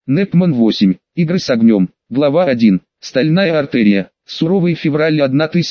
Непман 8. Игры с огнем. Глава 1. Стальная артерия. Суровый февраль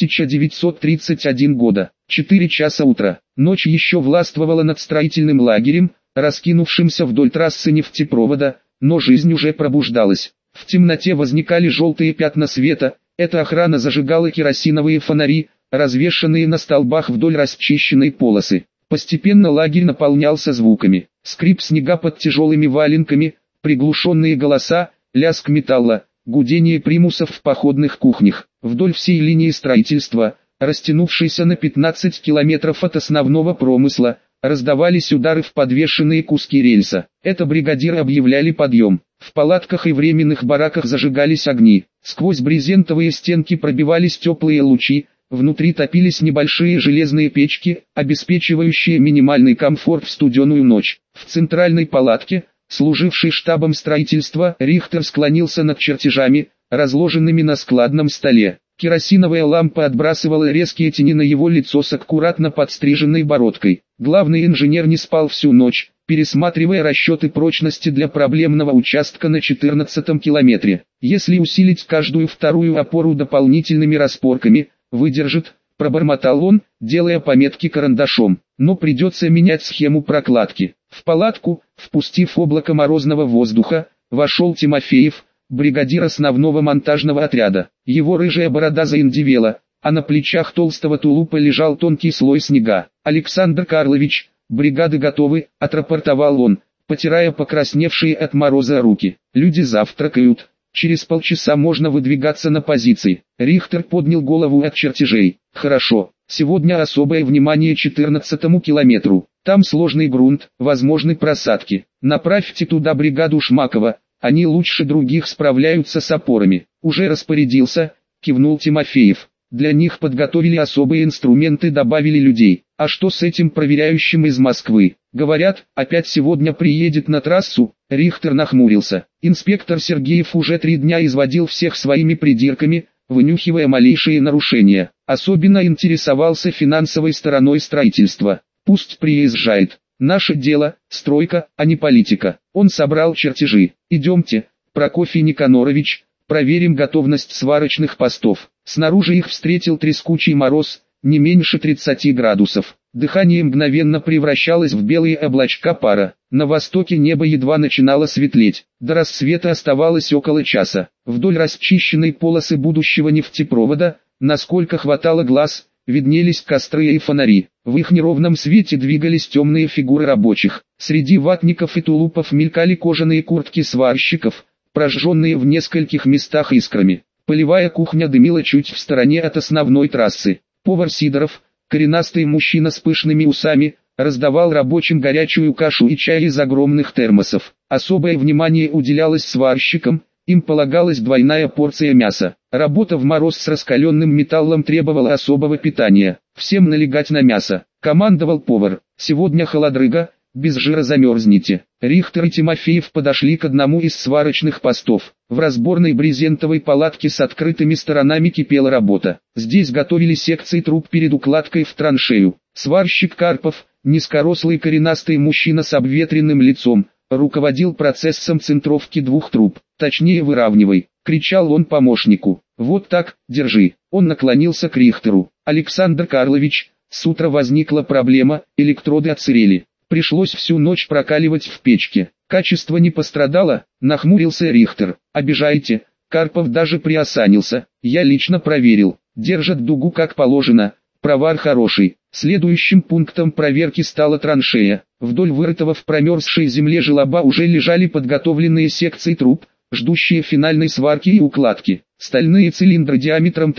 1931 года. 4 часа утра. Ночь еще властвовала над строительным лагерем, раскинувшимся вдоль трассы нефтепровода, но жизнь уже пробуждалась. В темноте возникали желтые пятна света, эта охрана зажигала керосиновые фонари, развешанные на столбах вдоль расчищенной полосы. Постепенно лагерь наполнялся звуками. Скрип снега под тяжелыми валенками, приглушенные голоса, лязг металла, гудение примусов в походных кухнях. Вдоль всей линии строительства, растянувшейся на 15 километров от основного промысла, раздавались удары в подвешенные куски рельса. Это бригадиры объявляли подъем. В палатках и временных бараках зажигались огни. Сквозь брезентовые стенки пробивались теплые лучи, внутри топились небольшие железные печки, обеспечивающие минимальный комфорт в студеную ночь. В центральной палатке, служившей штабом строительства, Рихтер склонился над чертежами, разложенными на складном столе. Керосиновая лампа отбрасывала резкие тени на его лицо с аккуратно подстриженной бородкой. Главный инженер не спал всю ночь, пересматривая расчеты прочности для проблемного участка на 14-м километре. Если усилить каждую вторую опору дополнительными распорками, выдержит, пробормотал он, делая пометки карандашом. Но придется менять схему прокладки. В палатку, впустив облако морозного воздуха, вошел Тимофеев, бригадир основного монтажного отряда. Его рыжая борода заиндевела, а на плечах толстого тулупа лежал тонкий слой снега. «Александр Карлович, бригады готовы», — отрапортовал он, потирая покрасневшие от мороза руки. «Люди завтракают. Через полчаса можно выдвигаться на позиции». Рихтер поднял голову от чертежей. «Хорошо, сегодня особое внимание 14-му километру. Там сложный грунт, возможны просадки. Направьте туда бригаду Шмакова, они лучше других справляются с опорами». «Уже распорядился», — кивнул Тимофеев. «Для них подготовили особые инструменты, добавили людей. А что с этим проверяющим из Москвы? Говорят, опять сегодня приедет на трассу». Рихтер нахмурился. Инспектор Сергеев уже 3 дня изводил всех своими придирками, вынюхивая малейшие нарушения. Особенно интересовался финансовой стороной строительства. «Пусть приезжает. Наше дело – стройка, а не политика». Он собрал чертежи. «Идемте, Прокофий Никонорович, проверим готовность сварочных постов». Снаружи их встретил трескучий мороз, не меньше 30 градусов. Дыхание мгновенно превращалось в белые облачка пара. На востоке небо едва начинало светлеть. До рассвета оставалось около часа. Вдоль расчищенной полосы будущего нефтепровода, насколько хватало глаз, виднелись костры и фонари. В их неровном свете двигались темные фигуры рабочих. Среди ватников и тулупов мелькали кожаные куртки сварщиков, прожженные в нескольких местах искрами. Полевая кухня дымила чуть в стороне от основной трассы. Повар Сидоров, коренастый мужчина с пышными усами, раздавал рабочим горячую кашу и чай из огромных термосов. Особое внимание уделялось сварщикам, им полагалась двойная порция мяса. Работа в мороз с раскаленным металлом требовала особого питания. «Всем налегать на мясо», — командовал повар. «Сегодня холодрыга, без жира замерзнете». Рихтер и Тимофеев подошли к одному из сварочных постов. В разборной брезентовой палатке с открытыми сторонами кипела работа. Здесь готовили секции труб перед укладкой в траншею. Сварщик Карпов, низкорослый коренастый мужчина с обветренным лицом, руководил процессом центровки 2 труб. «Точнее выравнивай», — кричал он помощнику. «Вот так, держи». Он наклонился к Рихтеру. «Александр Карлович, с утра возникла проблема, электроды отсырели. Пришлось всю ночь прокаливать в печке. Качество не пострадало», — нахмурился Рихтер. «Обижаете?» Карпов даже приосанился. «Я лично проверил. Держат дугу как положено. Провар хороший». Следующим пунктом проверки стала траншея. Вдоль вырытого в промерзшей земле желоба уже лежали подготовленные секции труб, ждущие финальной сварки и укладки. Стальные цилиндры диаметром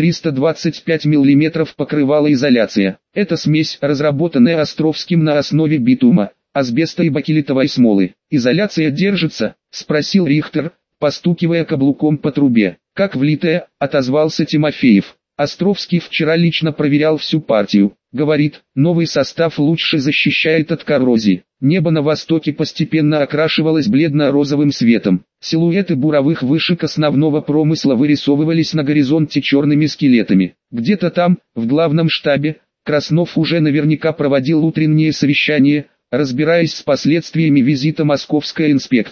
325 мм покрывала изоляция. Это смесь, разработанная Островским на основе битума, асбеста и бакелитовой смолы. «Изоляция держится?» — спросил Рихтер, постукивая каблуком по трубе. «Как влитая», — отозвался Тимофеев. «Островский вчера лично проверял всю партию. Говорит, новый состав лучше защищает от коррозии». Небо на востоке постепенно окрашивалось бледно-розовым светом. Силуэты буровых вышек основного промысла вырисовывались на горизонте черными скелетами. Где-то там, в главном штабе, Краснов уже наверняка проводил утреннее совещание, разбираясь с последствиями визита московской инспекции. К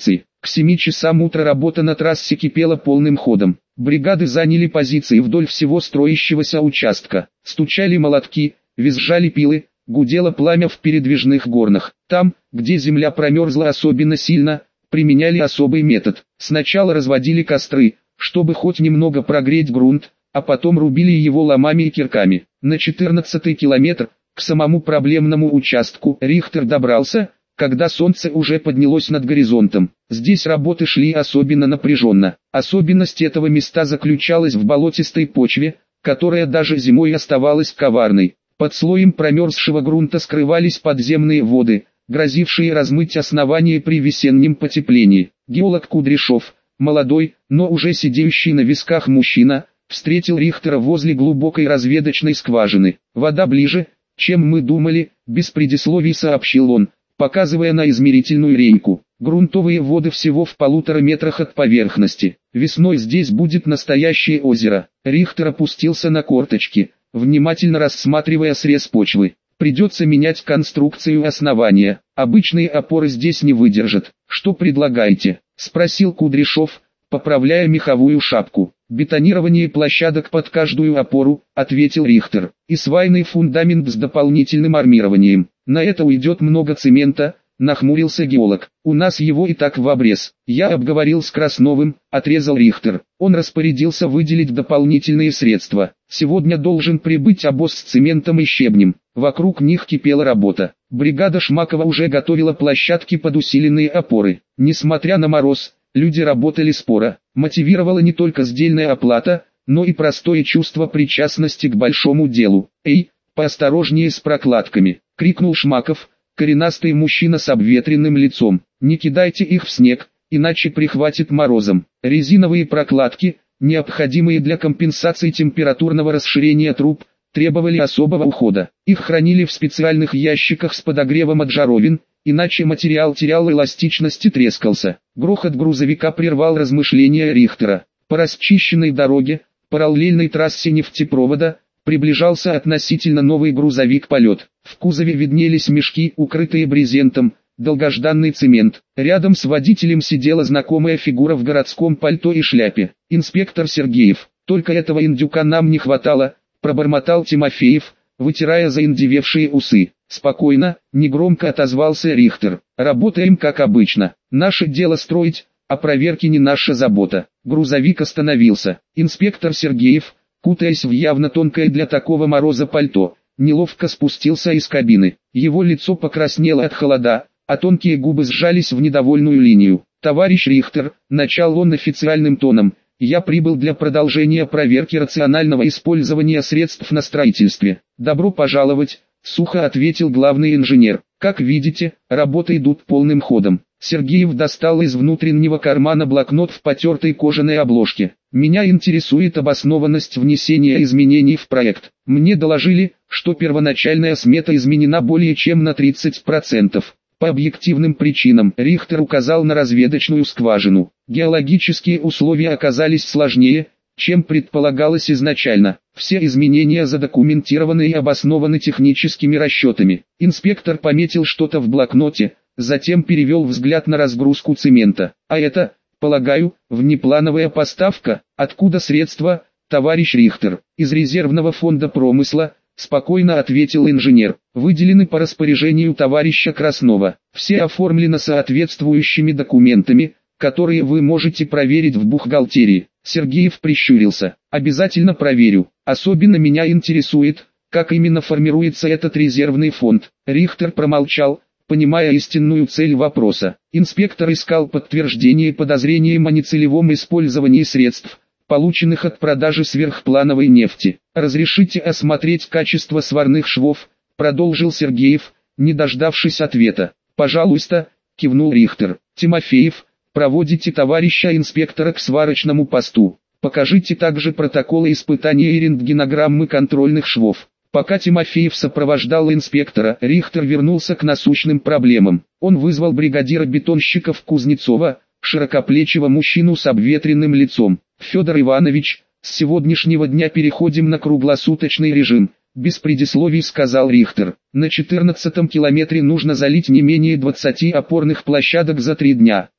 7 часам утра работа на трассе кипела полным ходом. Бригады заняли позиции вдоль всего строящегося участка. Стучали молотки, визжали пилы, гудело пламя в передвижных горнах. Там, где земля промерзла особенно сильно, применяли особый метод. Сначала разводили костры, чтобы хоть немного прогреть грунт, а потом рубили его ломами и кирками. На 14-й километр, к самому проблемному участку, Рихтер добрался, когда солнце уже поднялось над горизонтом. Здесь работы шли особенно напряженно. Особенность этого места заключалась в болотистой почве, которая даже зимой оставалась коварной. Под слоем промерзшего грунта скрывались подземные воды, грозившие размыть основание при весеннем потеплении. Геолог Кудряшов, молодой, но уже сидеющий на висках мужчина, встретил Рихтера возле глубокой разведочной скважины. «Вода ближе, чем мы думали», — без предисловий сообщил он, показывая на измерительную рейку. «Грунтовые воды всего в 1,5 метрах от поверхности. Весной здесь будет настоящее озеро». Рихтер опустился на корточки, внимательно рассматривая срез почвы. «Придется менять конструкцию основания. Обычные опоры здесь не выдержат. Что предлагаете?» — спросил Кудряшов, поправляя меховую шапку. «Бетонирование площадок под каждую опору», — ответил Рихтер, — «и свайный фундамент с дополнительным армированием. На это уйдет много цемента», — нахмурился геолог. «У нас его и так в обрез». «Я обговорил с Красновым», — отрезал Рихтер. Он распорядился выделить дополнительные средства. «Сегодня должен прибыть обоз с цементом и щебнем». Вокруг них кипела работа. Бригада Шмакова уже готовила площадки под усиленные опоры. Несмотря на мороз, люди работали споро. Мотивировала не только сдельная оплата, но и простое чувство причастности к большому делу. «Эй, поосторожнее с прокладками!» — крикнул Шмаков, коренастый мужчина с обветренным лицом. «Не кидайте их в снег, иначе прихватит морозом». Резиновые прокладки, необходимые для компенсации температурного расширения труб, требовали особого ухода. Их хранили в специальных ящиках с подогревом от жаровин, иначе материал терял эластичность и трескался. Грохот грузовика прервал размышления Рихтера. По расчищенной дороге, параллельной трассе нефтепровода, приближался относительно новый грузовик-полет. В кузове виднелись мешки, укрытые брезентом, долгожданный цемент. Рядом с водителем сидела знакомая фигура в городском пальто и шляпе. «Инспектор Сергеев, только этого индюка нам не хватало», — пробормотал Тимофеев, вытирая заиндевевшие усы. «Спокойно», — негромко отозвался Рихтер. «Работаем как обычно. Наше дело строить, а проверки не наша забота». Грузовик остановился. Инспектор Сергеев, кутаясь в явно тонкое для такого мороза пальто, неловко спустился из кабины. Его лицо покраснело от холода, а тонкие губы сжались в недовольную линию. «Товарищ Рихтер», — начал он официальным тоном, — «я прибыл для продолжения проверки рационального использования средств на строительстве». «Добро пожаловать», — сухо ответил главный инженер. «Как видите, работы идут полным ходом». Сергеев достал из внутреннего кармана блокнот в потертой кожаной обложке. «Меня интересует обоснованность внесения изменений в проект. Мне доложили, что первоначальная смета изменена более чем на 30%. По объективным причинам». Рихтер указал на разведочную скважину. «Геологические условия оказались сложнее, чем предполагалось изначально. Все изменения задокументированы и обоснованы техническими расчетами». Инспектор пометил что-то в блокноте, затем перевел взгляд на разгрузку цемента. «А это, полагаю, внеплановая поставка? Откуда средства, товарищ Рихтер?» «Из резервного фонда промысла», — спокойно ответил инженер. «Выделены по распоряжению товарища Краснова. Все оформлено соответствующими документами, которые вы можете проверить в бухгалтерии». Сергеев прищурился. «Обязательно проверю. Особенно меня интересует, как именно формируется этот резервный фонд». Рихтер промолчал, понимая истинную цель вопроса. Инспектор искал подтверждение подозрениям о нецелевом использовании средств, полученных от продажи сверхплановой нефти. «Разрешите осмотреть качество сварных швов», — продолжил Сергеев, не дождавшись ответа. «Пожалуйста», — кивнул Рихтер. «Тимофеев, проводите товарища инспектора к сварочному посту. Покажите также протоколы испытания и рентгенограммы контрольных швов». Пока Тимофеев сопровождал инспектора, Рихтер вернулся к насущным проблемам. Он вызвал бригадира бетонщиков Кузнецова, широкоплечего мужчину с обветренным лицом. «Федор Иванович, с сегодняшнего дня переходим на круглосуточный режим», — без предисловий сказал Рихтер. «На 14-м километре нужно залить не менее 20 опорных площадок за 3 дня.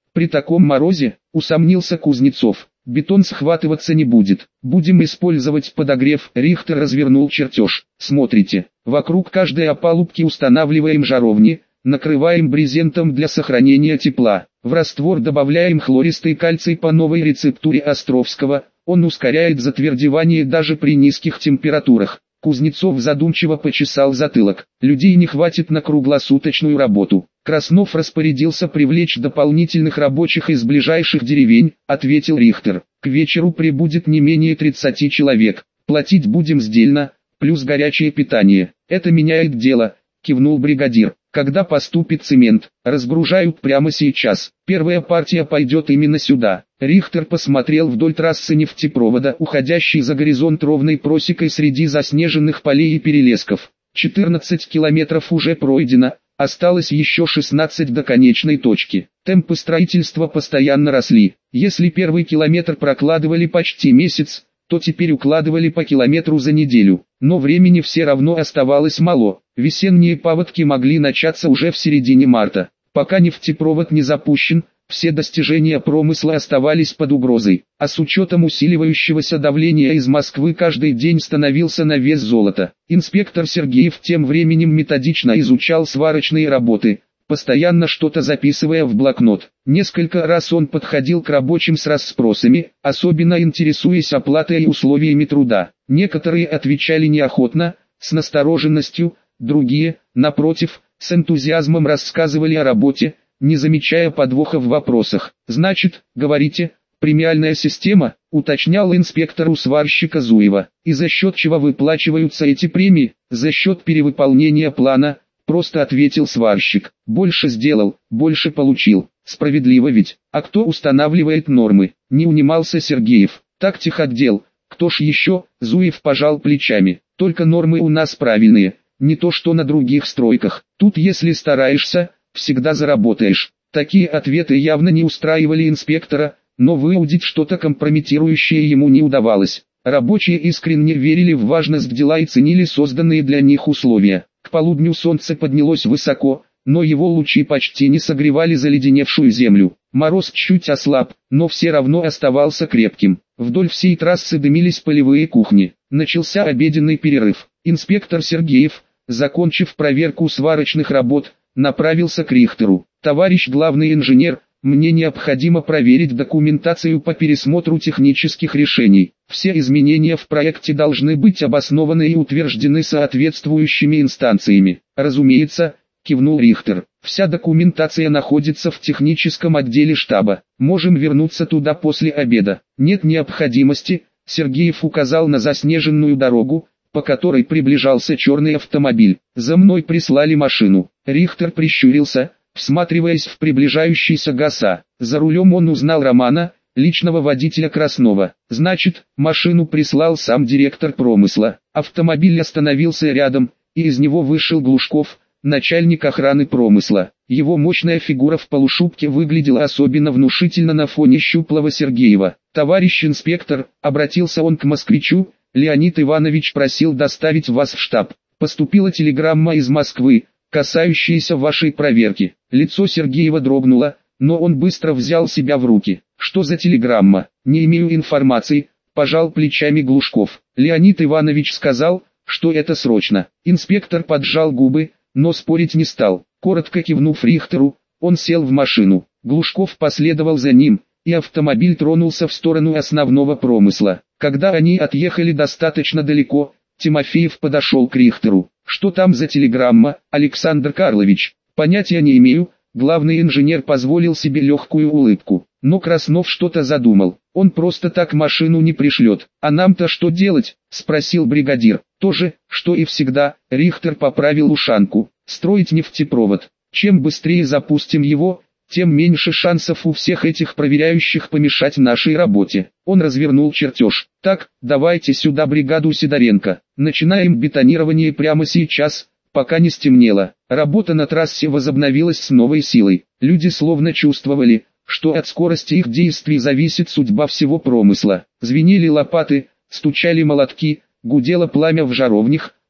При таком морозе, усомнился Кузнецов, бетон схватываться не будет. Будем использовать подогрев. Рихтер развернул чертеж. Смотрите, вокруг каждой опалубки устанавливаем жаровни, накрываем брезентом для сохранения тепла. В раствор добавляем хлористый кальций по новой рецептуре Островского, он ускоряет затвердевание даже при низких температурах. Кузнецов задумчиво почесал затылок. Людей не хватит на круглосуточную работу. Краснов распорядился привлечь дополнительных рабочих из ближайших деревень, ответил Рихтер. К вечеру прибудет не менее 30 человек. Платить будем сдельно, плюс горячее питание. Это меняет дело, кивнул бригадир. Когда поступит цемент, разгружают прямо сейчас. Первая партия пойдет именно сюда. Рихтер посмотрел вдоль трассы нефтепровода, уходящей за горизонт ровной просекой среди заснеженных полей и перелесков. 14 километров уже пройдено, осталось еще 16 до конечной точки. Темпы строительства постоянно росли. Если первый километр прокладывали почти месяц, то теперь укладывали по километру за неделю. Но времени все равно оставалось мало. Весенние паводки могли начаться уже в середине марта. Пока нефтепровод не запущен, все достижения промысла оставались под угрозой. А с учетом усиливающегося давления из Москвы каждый день становился на вес золота. Инспектор Сергеев тем временем методично изучал сварочные работы, постоянно что-то записывая в блокнот. Несколько раз он подходил к рабочим с расспросами, особенно интересуясь оплатой и условиями труда. Некоторые отвечали неохотно, с настороженностью, другие, напротив, с энтузиазмом рассказывали о работе, не замечая подвоха в вопросах. «Значит, говорите, премиальная система», уточнял инспектор у сварщика Зуева. «И за счет чего выплачиваются эти премии?» «За счет перевыполнения плана», просто ответил сварщик. «Больше сделал, больше получил. Справедливо ведь. А кто устанавливает нормы?» Не унимался Сергеев. «Так техотдел. Кто ж еще?» Зуев пожал плечами. «Только нормы у нас правильные, не то что на других стройках. Тут если стараешься, всегда заработаешь». Такие ответы явно не устраивали инспектора, но выудить что-то компрометирующее ему не удавалось. Рабочие искренне верили в важность дела и ценили созданные для них условия. К полудню солнце поднялось высоко, но его лучи почти не согревали заледеневшую землю. Мороз чуть ослаб, но все равно оставался крепким. Вдоль всей трассы дымились полевые кухни. Начался обеденный перерыв. Инспектор Сергеев, закончив проверку сварочных работ, направился к Рихтеру. «Товарищ главный инженер, мне необходимо проверить документацию по пересмотру технических решений. Все изменения в проекте должны быть обоснованы и утверждены соответствующими инстанциями». «Разумеется», — кивнул Рихтер. «Вся документация находится в техническом отделе штаба. Можем вернуться туда после обеда». «Нет необходимости», — Сергеев указал на заснеженную дорогу, по которой приближался черный автомобиль. «За мной прислали машину». Рихтер прищурился, всматриваясь в приближающийся ГАЗа. За рулем он узнал Романа, личного водителя Краснова. Значит, машину прислал сам директор промысла. Автомобиль остановился рядом, и из него вышел Глушков, начальник охраны промысла. Его мощная фигура в полушубке выглядела особенно внушительно на фоне щуплого Сергеева. «Товарищ инспектор», — обратился он к москвичу, — «Леонид Иванович просил доставить вас в штаб. Поступила телеграмма из Москвы, касающаяся вашей проверки». Лицо Сергеева дрогнуло, но он быстро взял себя в руки. «Что за телеграмма?» «Не имею информации», — пожал плечами Глушков. «Леонид Иванович сказал, что это срочно». Инспектор поджал губы, но спорить не стал. Коротко кивнув Рихтеру, он сел в машину. Глушков последовал за ним, и автомобиль тронулся в сторону основного промысла. Когда они отъехали достаточно далеко, Тимофеев подошел к Рихтеру. «Что там за телеграмма, Александр Карлович?» «Понятия не имею», главный инженер позволил себе легкую улыбку. Но Краснов что-то задумал. «Он просто так машину не пришлет». «А нам-то что делать?» — спросил бригадир. «То же, что и всегда», — Рихтер поправил ушанку. «Строить нефтепровод. Чем быстрее запустим его, тем меньше шансов у всех этих проверяющих помешать нашей работе». Он развернул чертеж. «Так, давайте сюда бригаду Сидоренко. Начинаем бетонирование прямо сейчас, пока не стемнело». Работа на трассе возобновилась с новой силой. Люди словно чувствовали, что от скорости их действий зависит судьба всего промысла. Звенели лопаты, стучали молотки, гудело пламя в жаровнях,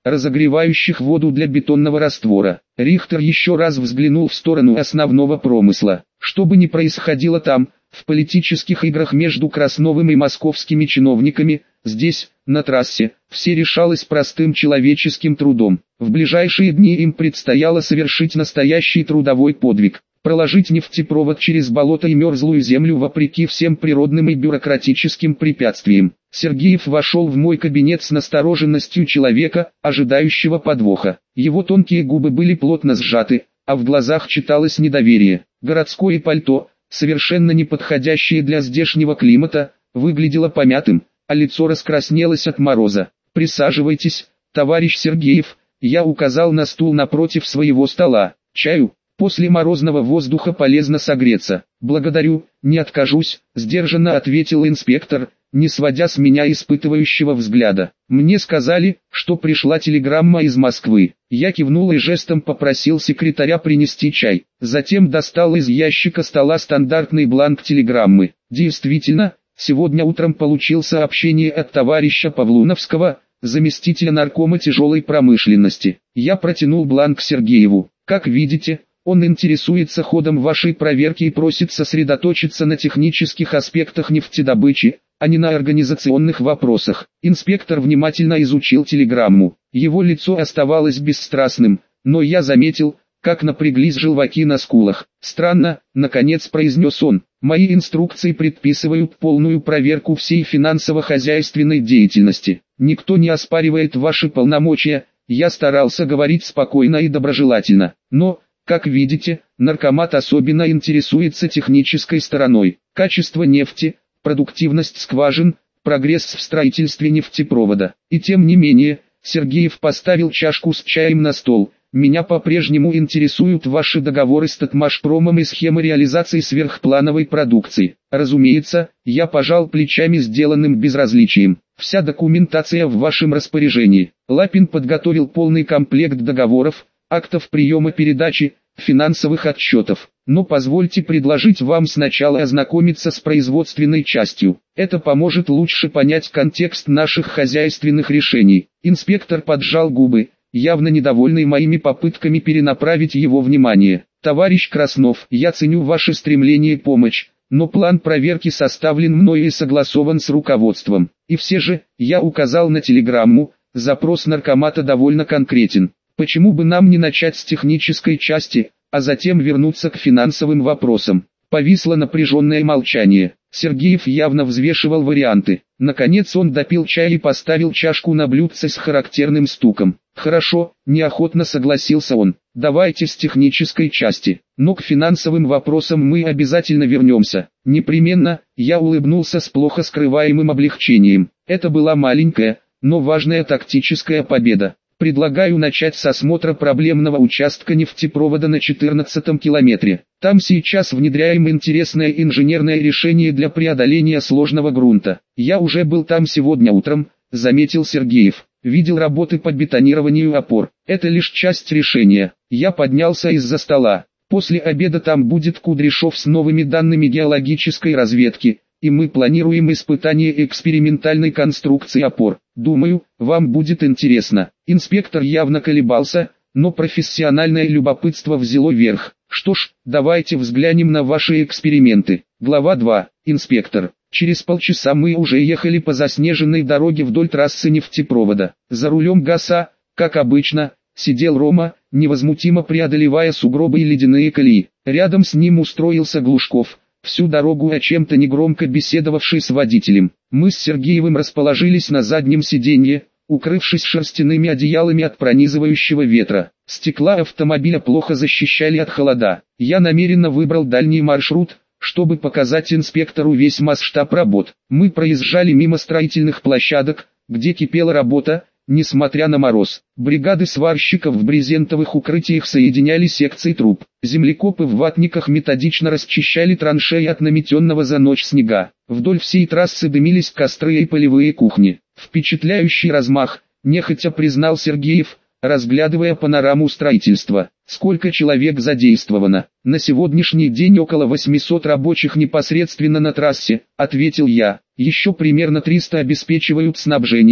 разогревающих воду для бетонного раствора. Рихтер еще раз взглянул в сторону основного промысла. Что бы ни происходило там, в политических играх между Красновым и московскими чиновниками, здесь, на трассе, все решалось простым человеческим трудом. В ближайшие дни им предстояло совершить настоящий трудовой подвиг. Проложить нефтепровод через болото и мерзлую землю вопреки всем природным и бюрократическим препятствиям. Сергеев вошел в мой кабинет с настороженностью человека, ожидающего подвоха. Его тонкие губы были плотно сжаты, а в глазах читалось недоверие. Городское пальто, совершенно не подходящее для здешнего климата, выглядело помятым, а лицо раскраснелось от мороза. «Присаживайтесь, товарищ Сергеев», я указал на стул напротив своего стола. «Чаю? После морозного воздуха полезно согреться». «Благодарю, не откажусь», — сдержанно ответил инспектор, не сводя с меня испытывающего взгляда. «Мне сказали, что пришла телеграмма из Москвы». Я кивнул и жестом попросил секретаря принести чай. Затем достал из ящика стола стандартный бланк телеграммы. Действительно, сегодня утром получил сообщение от товарища Павлуновского, заместителя наркома тяжелой промышленности. Я протянул бланк Сергееву. «Как видите, он интересуется ходом вашей проверки и просит сосредоточиться на технических аспектах нефтедобычи, а не на организационных вопросах». Инспектор внимательно изучил телеграмму. Его лицо оставалось бесстрастным, но я заметил, как напряглись желваки на скулах. «Странно», — наконец произнес он, — «мои инструкции предписывают полную проверку всей финансово-хозяйственной деятельности. Никто не оспаривает ваши полномочия». Я старался говорить спокойно и доброжелательно, но, как видите, наркомат особенно интересуется технической стороной. Качество нефти, продуктивность скважин, прогресс в строительстве нефтепровода. И тем не менее, Сергеев поставил чашку с чаем на стол. «Меня по-прежнему интересуют ваши договоры с Татмашпромом и схемы реализации сверхплановой продукции». «Разумеется», я пожал плечами сделанным безразличием. «Вся документация в вашем распоряжении». Лапин подготовил полный комплект договоров, актов приема передачи, финансовых отчетов. Но позвольте предложить вам сначала ознакомиться с производственной частью. Это поможет лучше понять контекст наших хозяйственных решений. Инспектор поджал губы, явно недовольный моими попытками перенаправить его внимание. «Товарищ Краснов, я ценю ваше стремление помочь, но план проверки составлен мною и согласован с руководством. И все же, я указал на телеграмму, запрос наркомата довольно конкретен. Почему бы нам не начать с технической части, а затем вернуться к финансовым вопросам?» Повисло напряженное молчание. Сергеев явно взвешивал варианты. Наконец он допил чай и поставил чашку на блюдце с характерным стуком. «Хорошо», — неохотно согласился он. «Давайте с технической части. Но к финансовым вопросам мы обязательно вернемся». «Непременно», — я улыбнулся с плохо скрываемым облегчением. Это была маленькая, но важная тактическая победа. Предлагаю начать с осмотра проблемного участка нефтепровода на 14-м километре. Там сейчас внедряем интересное инженерное решение для преодоления сложного грунта. Я уже был там сегодня утром, заметил Сергеев. Видел работы по бетонированию опор. Это лишь часть решения. Я поднялся из-за стола. После обеда там будет Кудряшов с новыми данными геологической разведки, и мы планируем испытание экспериментальной конструкции опор. Думаю, вам будет интересно». Инспектор явно колебался, но профессиональное любопытство взяло верх. «Что ж, давайте взглянем на ваши эксперименты». Глава 2. Инспектор. Через полчаса мы уже ехали по заснеженной дороге вдоль трассы нефтепровода. За рулем ГАЗа, как обычно, сидел Рома, невозмутимо преодолевая сугробы и ледяные колеи. Рядом с ним устроился Глушков, всю дорогу о чем-то негромко беседовавший с водителем. Мы с Сергеевым расположились на заднем сиденье, укрывшись шерстяными одеялами от пронизывающего ветра. Стекла автомобиля плохо защищали от холода. Я намеренно выбрал дальний маршрут, чтобы показать инспектору весь масштаб работ. Мы проезжали мимо строительных площадок, где кипела работа, несмотря на мороз. Бригады сварщиков в брезентовых укрытиях соединяли секции труб. Землекопы в ватниках методично расчищали траншеи от наметенного за ночь снега. Вдоль всей трассы дымились костры и полевые кухни. Впечатляющий размах, нехотя признал Сергеев, разглядывая панораму строительства. «Сколько человек задействовано?» «На сегодняшний день около 800 рабочих непосредственно на трассе», — ответил я. «Еще примерно 300 обеспечивают снабжение,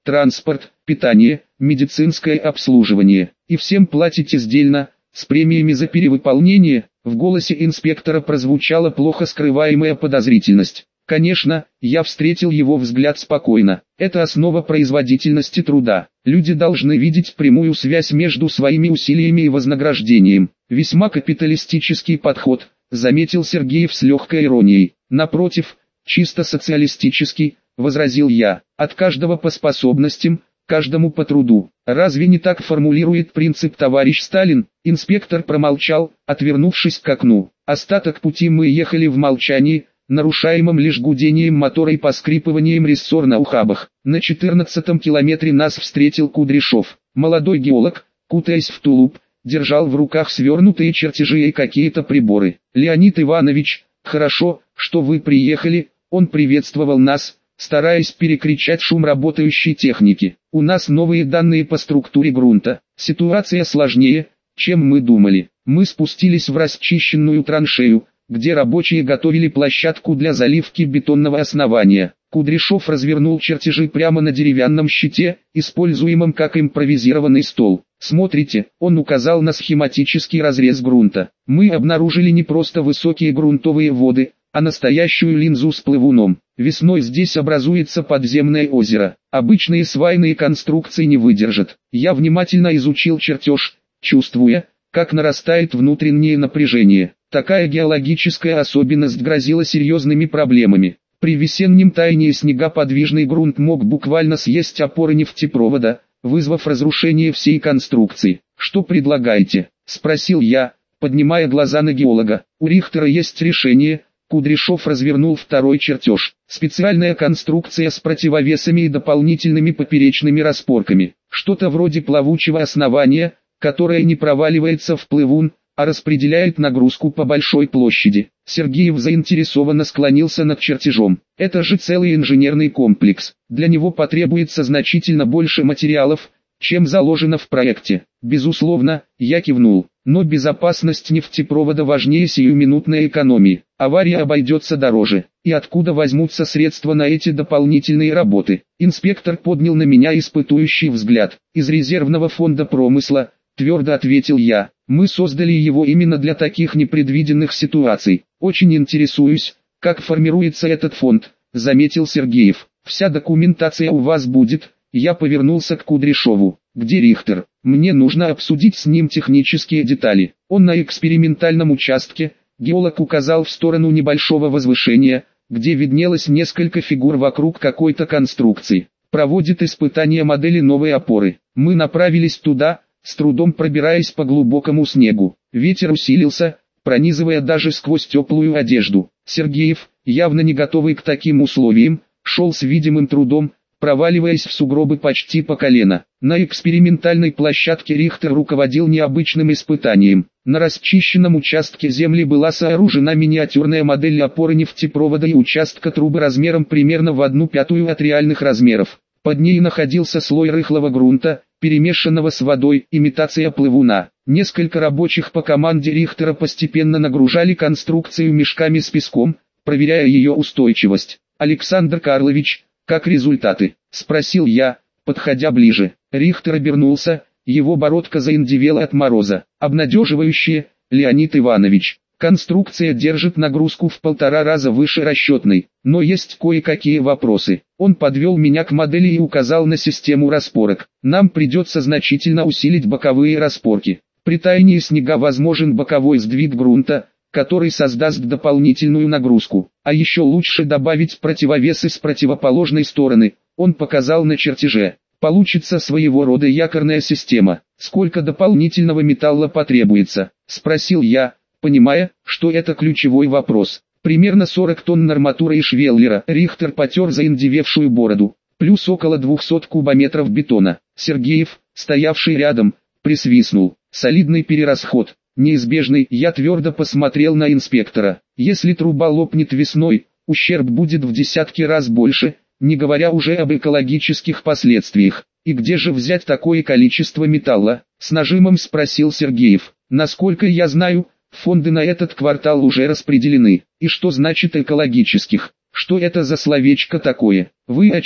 транспорт, питание, медицинское обслуживание. И всем платите сдельно, с премиями за перевыполнение. В голосе инспектора прозвучала плохо скрываемая подозрительность. Конечно, я встретил его взгляд спокойно. Это основа производительности труда. Люди должны видеть прямую связь между своими усилиями и вознаграждением. Весьма капиталистический подход, заметил Сергеев с легкой иронией. Напротив, чисто социалистический, возразил я. От каждого по способностям, каждому по труду. Разве не так формулирует принцип товарищ Сталин? Инспектор промолчал, отвернувшись к окну. Остаток пути мы ехали в молчании, нарушаемым лишь гудением мотора и поскрипыванием рессор на ухабах. На 14-м километре нас встретил Кудряшов. Молодой геолог, кутаясь в тулуп, держал в руках свернутые чертежи и какие-то приборы. «Леонид Иванович, хорошо, что вы приехали», он приветствовал нас, стараясь перекричать шум работающей техники. «У нас новые данные по структуре грунта. Ситуация сложнее, чем мы думали. Мы спустились в расчищенную траншею, где рабочие готовили площадку для заливки бетонного основания. Кудряшов развернул чертежи прямо на деревянном щите, используемом как импровизированный стол. «Смотрите», он указал на схематический разрез грунта. «Мы обнаружили не просто высокие грунтовые воды, а настоящую линзу с плавуном. Весной здесь образуется подземное озеро. Обычные свайные конструкции не выдержат». Я внимательно изучил чертеж, чувствуя, как нарастает внутреннее напряжение. Такая геологическая особенность грозила серьезными проблемами. При весеннем таянии снега подвижный грунт мог буквально съесть опоры нефтепровода, вызвав разрушение всей конструкции. «Что предлагаете?» – спросил я, поднимая глаза на геолога. «У Рихтера есть решение». Кудряшов развернул второй чертеж. Специальная конструкция с противовесами и дополнительными поперечными распорками. Что-то вроде плавучего основания, которое не проваливается в плывун, а распределяет нагрузку по большой площади. Сергеев заинтересованно склонился над чертежом. Это же целый инженерный комплекс. Для него потребуется значительно больше материалов, чем заложено в проекте. Безусловно, я кивнул. Но безопасность нефтепровода важнее сиюминутной экономии. Авария обойдется дороже. И откуда возьмутся средства на эти дополнительные работы? Инспектор поднял на меня испытующий взгляд. Из резервного фонда промысла, твердо ответил я. Мы создали его именно для таких непредвиденных ситуаций. Очень интересуюсь, как формируется этот фонд, заметил Сергеев. Вся документация у вас будет. Я повернулся к Кудряшову. Где Рихтер? Мне нужно обсудить с ним технические детали. Он на экспериментальном участке. Геолог указал в сторону небольшого возвышения, где виднелось несколько фигур вокруг какой-то конструкции. Проводит испытания модели новой опоры. Мы направились туда, с трудом пробираясь по глубокому снегу. Ветер усилился, пронизывая даже сквозь теплую одежду. Сергеев, явно не готовый к таким условиям, шел с видимым трудом, проваливаясь в сугробы почти по колено. На экспериментальной площадке Рихтер руководил необычным испытанием. На расчищенном участке земли была сооружена миниатюрная модель опоры нефтепровода и участка трубы размером примерно в 1/5 от реальных размеров. Под ней находился слой рыхлого грунта, перемешанного с водой, имитация плавуна. Несколько рабочих по команде Рихтера постепенно нагружали конструкцию мешками с песком, проверяя ее устойчивость. «Александр Карлович, как результаты?» – спросил я, подходя ближе. Рихтер обернулся, его бородка заиндевела от мороза. «Обнадеживающе, Леонид Иванович. Конструкция держит нагрузку в 1,5 раза выше расчетной, но есть кое-какие вопросы». Он подвел меня к модели и указал на систему распорок. «Нам придется значительно усилить боковые распорки. При таянии снега возможен боковой сдвиг грунта, который создаст дополнительную нагрузку. А еще лучше добавить противовесы с противоположной стороны». Он показал на чертеже. «Получится своего рода якорная система». «Сколько дополнительного металла потребуется?» – спросил я, понимая, что это ключевой вопрос. «Примерно 40 тонн арматуры и швеллера». Рихтер потер заиндевевшую бороду. «Плюс около 200 кубометров бетона». Сергеев, стоявший рядом, присвистнул. «Солидный перерасход. Неизбежный». Я твердо посмотрел на инспектора. «Если труба лопнет весной, ущерб будет в десятки раз больше, не говоря уже об экологических последствиях. И где же взять такое количество металла?» — с нажимом спросил Сергеев. «Насколько я знаю, фонды на этот квартал уже распределены. И что значит экологических? Что это за словечко такое? Вы о чем?»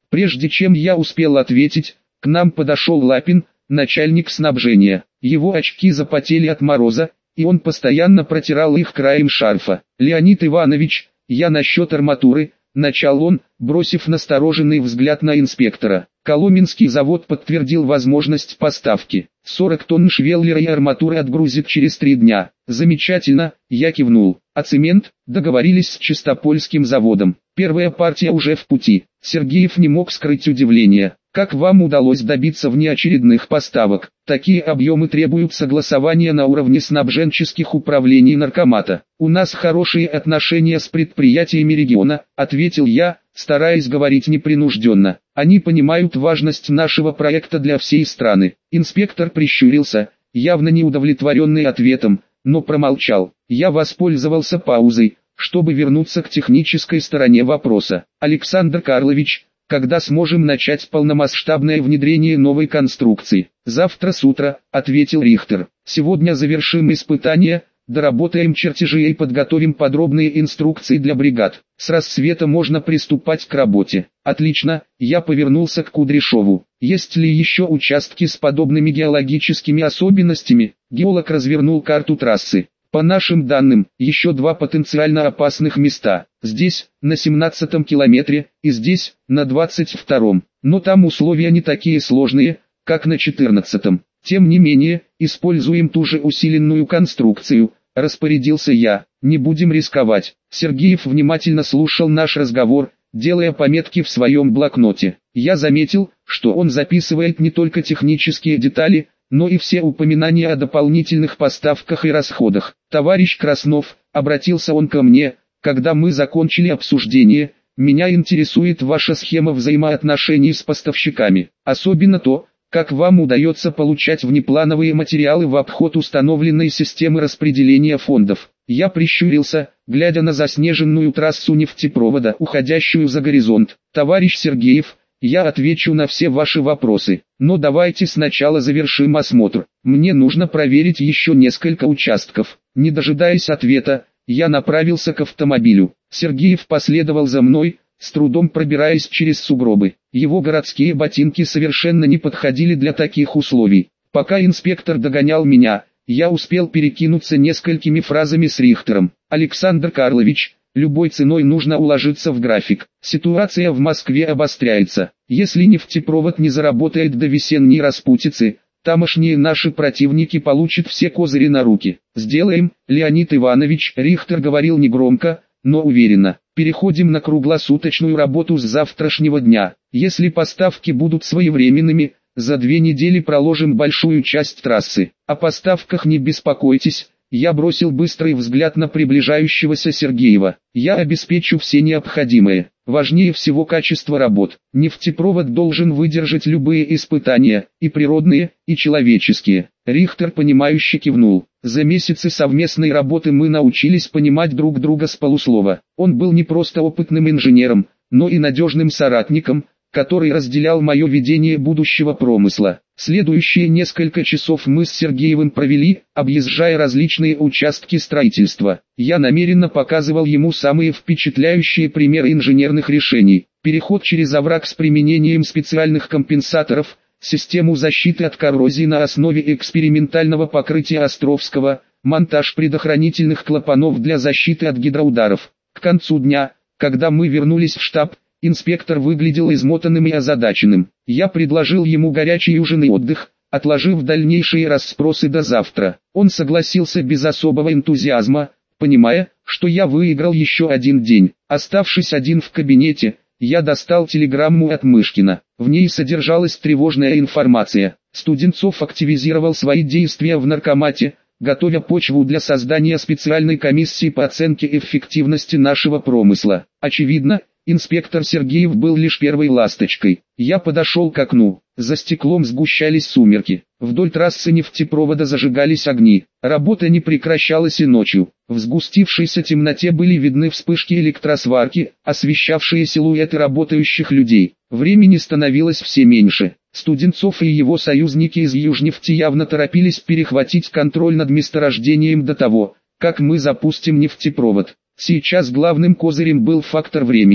Прежде чем я успел ответить, к нам подошел Лапин, начальник снабжения. Его очки запотели от мороза, и он постоянно протирал их краем шарфа. «Леонид Иванович, я насчет арматуры», — начал он, бросив настороженный взгляд на инспектора. Коломенский завод подтвердил возможность поставки. 40 тонн швеллера и арматуры отгрузит через 3 дня. Замечательно, я кивнул. А цемент? Договорились с Чистопольским заводом. Первая партия уже в пути. Сергеев не мог скрыть удивление. Как вам удалось добиться внеочередных поставок? Такие объемы требуют согласования на уровне снабженческих управлений наркомата. У нас хорошие отношения с предприятиями региона, ответил я, стараясь говорить непринужденно. Они понимают важность нашего проекта для всей страны. Инспектор прищурился, явно не удовлетворенный ответом, но промолчал. Я воспользовался паузой, чтобы вернуться к технической стороне вопроса. Александр Карлович, когда сможем начать полномасштабное внедрение новой конструкции? Завтра с утра, ответил Рихтер. Сегодня завершим испытания, доработаем чертежи и подготовим подробные инструкции для бригад. С рассвета можно приступать к работе. Отлично, я повернулся к Кудряшову. Есть ли еще участки с подобными геологическими особенностями? Геолог развернул карту трассы. По нашим данным, еще 2 потенциально опасных места. Здесь, на 17-м километре, и здесь, на 22-м. Но там условия не такие сложные, как на 14-м. Тем не менее, используем ту же усиленную конструкцию, распорядился я. Не будем рисковать. Сергеев внимательно слушал наш разговор, делая пометки в своем блокноте. Я заметил, что он записывает не только технические детали, но и все упоминания о дополнительных поставках и расходах. «Товарищ Краснов», — обратился он ко мне, когда мы закончили обсуждение, — «меня интересует ваша схема взаимоотношений с поставщиками, особенно то, как вам удается получать внеплановые материалы в обход установленной системы распределения фондов». Я прищурился, глядя на заснеженную трассу нефтепровода, уходящую за горизонт. «Товарищ Сергеев, я отвечу на все ваши вопросы, но давайте сначала завершим осмотр. Мне нужно проверить еще несколько участков». Не дожидаясь ответа, я направился к автомобилю. Сергеев последовал за мной, с трудом пробираясь через сугробы. Его городские ботинки совершенно не подходили для таких условий. Пока инспектор догонял меня, я успел перекинуться несколькими фразами с Рихтером. «Александр Карлович, любой ценой нужно уложиться в график. Ситуация в Москве обостряется. Если нефтепровод не заработает до весенней распутицы, тамошние наши противники получат все козыри на руки. Сделаем, Леонид Иванович», — Рихтер говорил негромко, но уверенно. «Переходим на круглосуточную работу с завтрашнего дня. Если поставки будут своевременными, за 2 недели проложим большую часть трассы. О поставках не беспокойтесь». Я бросил быстрый взгляд на приближающегося Сергеева. «Я обеспечу все необходимое. Важнее всего качество работ. Нефтепровод должен выдержать любые испытания, и природные, и человеческие». Рихтер понимающе кивнул. За месяцы совместной работы мы научились понимать друг друга с полуслова. Он был не просто опытным инженером, но и надежным соратником, который разделял мое видение будущего промысла. Следующие несколько часов мы с Сергеевым провели, объезжая различные участки строительства. Я намеренно показывал ему самые впечатляющие примеры инженерных решений. Переход через овраг с применением специальных компенсаторов, систему защиты от коррозии на основе экспериментального покрытия Островского, монтаж предохранительных клапанов для защиты от гидроударов. К концу дня, когда мы вернулись в штаб, инспектор выглядел измотанным и озадаченным. Я предложил ему горячий ужин и отдых, отложив дальнейшие расспросы до завтра. Он согласился без особого энтузиазма, понимая, что я выиграл еще один день. Оставшись один в кабинете, я достал телеграмму от Мышкина. В ней содержалась тревожная информация. Студенцов активизировал свои действия в наркомате, готовя почву для создания специальной комиссии по оценке эффективности нашего промысла. Очевидно, инспектор Сергеев был лишь первой ласточкой. Я подошел к окну. За стеклом сгущались сумерки. Вдоль трассы нефтепровода зажигались огни. Работа не прекращалась и ночью. В сгустившейся темноте были видны вспышки электросварки, освещавшие силуэты работающих людей. Времени становилось все меньше. Студенцов и его союзники из Южнефти явно торопились перехватить контроль над месторождением до того, как мы запустим нефтепровод. Сейчас главным козырем был фактор времени.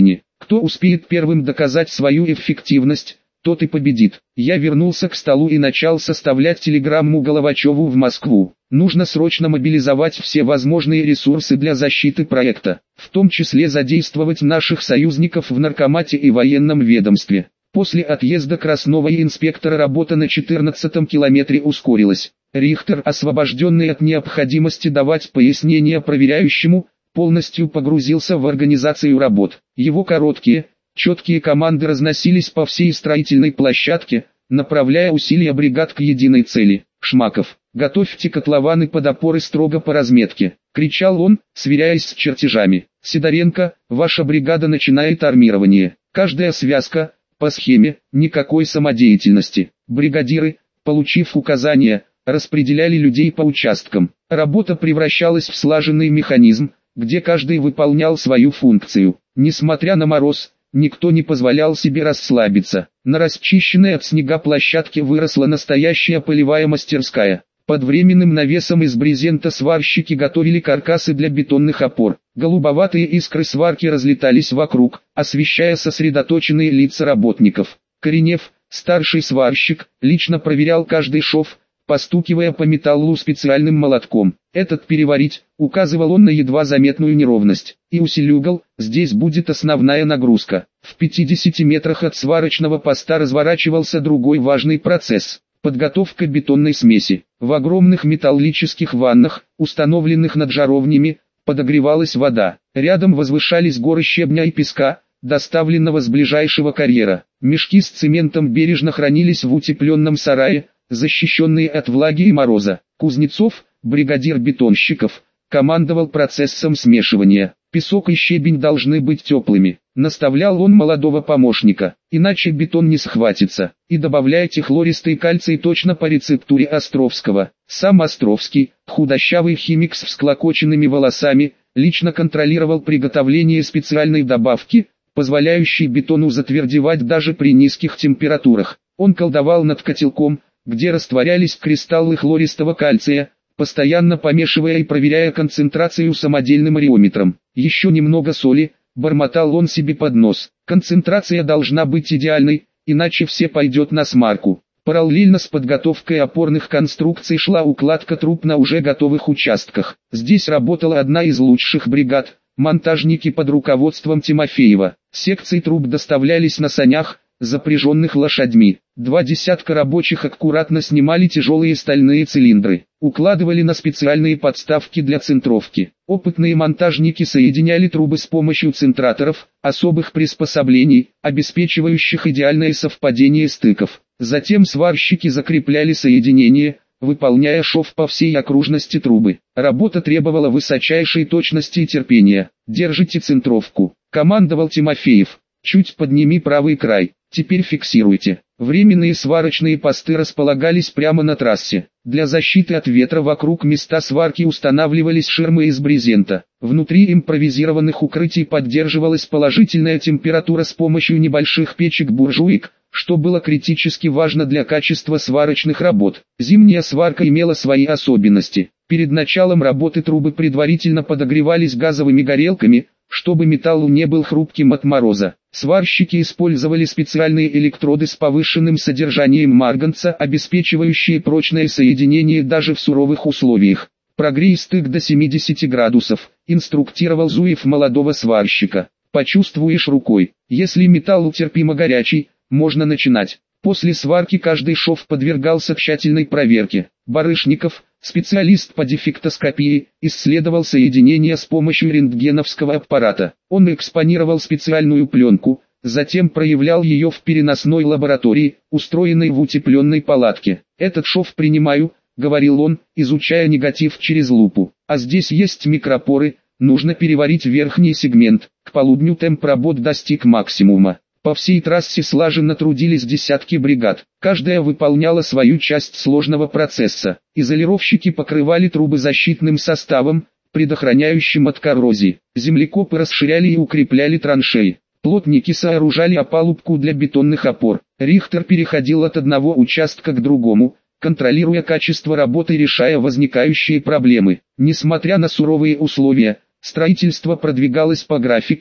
Кто успеет первым доказать свою эффективность, тот и победит. Я вернулся к столу и начал составлять телеграмму Головачеву в Москву. Нужно срочно мобилизовать все возможные ресурсы для защиты проекта, в том числе задействовать наших союзников в наркомате и военном ведомстве. После отъезда Краснова и инспектора работа на 14-м километре ускорилась. Рихтер, освобожденный от необходимости давать пояснения проверяющему, полностью погрузился в организацию работ. Его короткие, четкие команды разносились по всей строительной площадке, направляя усилия бригад к единой цели. «Шмаков, готовьте котлованы под опоры строго по разметке», — кричал он, сверяясь с чертежами. «Сидоренко, ваша бригада начинает армирование. Каждая связка, по схеме, никакой самодеятельности». Бригадиры, получив указания, распределяли людей по участкам. Работа превращалась в слаженный механизм, где каждый выполнял свою функцию. Несмотря на мороз, никто не позволял себе расслабиться. На расчищенной от снега площадке выросла настоящая полевая мастерская. Под временным навесом из брезента сварщики готовили каркасы для бетонных опор. Голубоватые искры сварки разлетались вокруг, освещая сосредоточенные лица работников. Коренев, старший сварщик, лично проверял каждый шов, постукивая по металлу специальным молотком. «Этот переварить», — указывал он на едва заметную неровность. «И усиль угол, здесь будет основная нагрузка». В 50 метрах от сварочного поста разворачивался другой важный процесс — подготовка бетонной смеси. В огромных металлических ваннах, установленных над жаровнями, подогревалась вода. Рядом возвышались горы щебня и песка, доставленного с ближайшего карьера. Мешки с цементом бережно хранились в утепленном сарае, защищенные от влаги и мороза. Кузнецов, бригадир бетонщиков, командовал процессом смешивания. «Песок и щебень должны быть теплыми», — наставлял он молодого помощника, «иначе бетон не схватится. И добавляйте хлористый кальций точно по рецептуре Островского». Сам Островский, худощавый химик с всклокоченными волосами, лично контролировал приготовление специальной добавки, позволяющей бетону затвердевать даже при низких температурах. Он колдовал над котелком, где растворялись кристаллы хлористого кальция, постоянно помешивая и проверяя концентрацию самодельным ареометром. «Еще немного соли», — бормотал он себе под нос. «Концентрация должна быть идеальной, иначе все пойдет на смарку». Параллельно с подготовкой опорных конструкций шла укладка труб на уже готовых участках. Здесь работала одна из лучших бригад, монтажники под руководством Тимофеева. Секции труб доставлялись на санях, запряженных лошадьми. 2 десятка рабочих аккуратно снимали тяжелые стальные цилиндры, укладывали на специальные подставки для центровки. Опытные монтажники соединяли трубы с помощью центраторов, особых приспособлений, обеспечивающих идеальное совпадение стыков. Затем сварщики закрепляли соединение, выполняя шов по всей окружности трубы. Работа требовала высочайшей точности и терпения. «Держите центровку», — командовал Тимофеев. «Чуть подними правый край, теперь фиксируйте». Временные сварочные посты располагались прямо на трассе. Для защиты от ветра вокруг места сварки устанавливались ширмы из брезента. Внутри импровизированных укрытий поддерживалась положительная температура с помощью небольших печек-буржуек, что было критически важно для качества сварочных работ. Зимняя сварка имела свои особенности. Перед началом работы трубы предварительно подогревались газовыми горелками, чтобы металл не был хрупким от мороза. Сварщики использовали специальные электроды с повышенным содержанием марганца, обеспечивающие прочное соединение даже в суровых условиях. «Прогрей стык до 70 градусов», — инструктировал Зуев молодого сварщика. «Почувствуешь рукой. Если металл терпимо горячий, можно начинать». После сварки каждый шов подвергался тщательной проверке. Барышников, специалист по дефектоскопии, исследовал соединение с помощью рентгеновского аппарата. Он экспонировал специальную пленку, затем проявлял ее в переносной лаборатории, устроенной в утепленной палатке. «Этот шов принимаю», — говорил он, изучая негатив через лупу. «А здесь есть микропоры, нужно переварить верхний сегмент». К полудню темп работ достиг максимума. По всей трассе слаженно трудились десятки бригад. Каждая выполняла свою часть сложного процесса. Изолировщики покрывали трубы защитным составом, предохраняющим от коррозии. Землекопы расширяли и укрепляли траншеи. Плотники сооружали опалубку для бетонных опор. Рихтер переходил от одного участка к другому, контролируя качество работы и решая возникающие проблемы. Несмотря на суровые условия, строительство продвигалось по графику,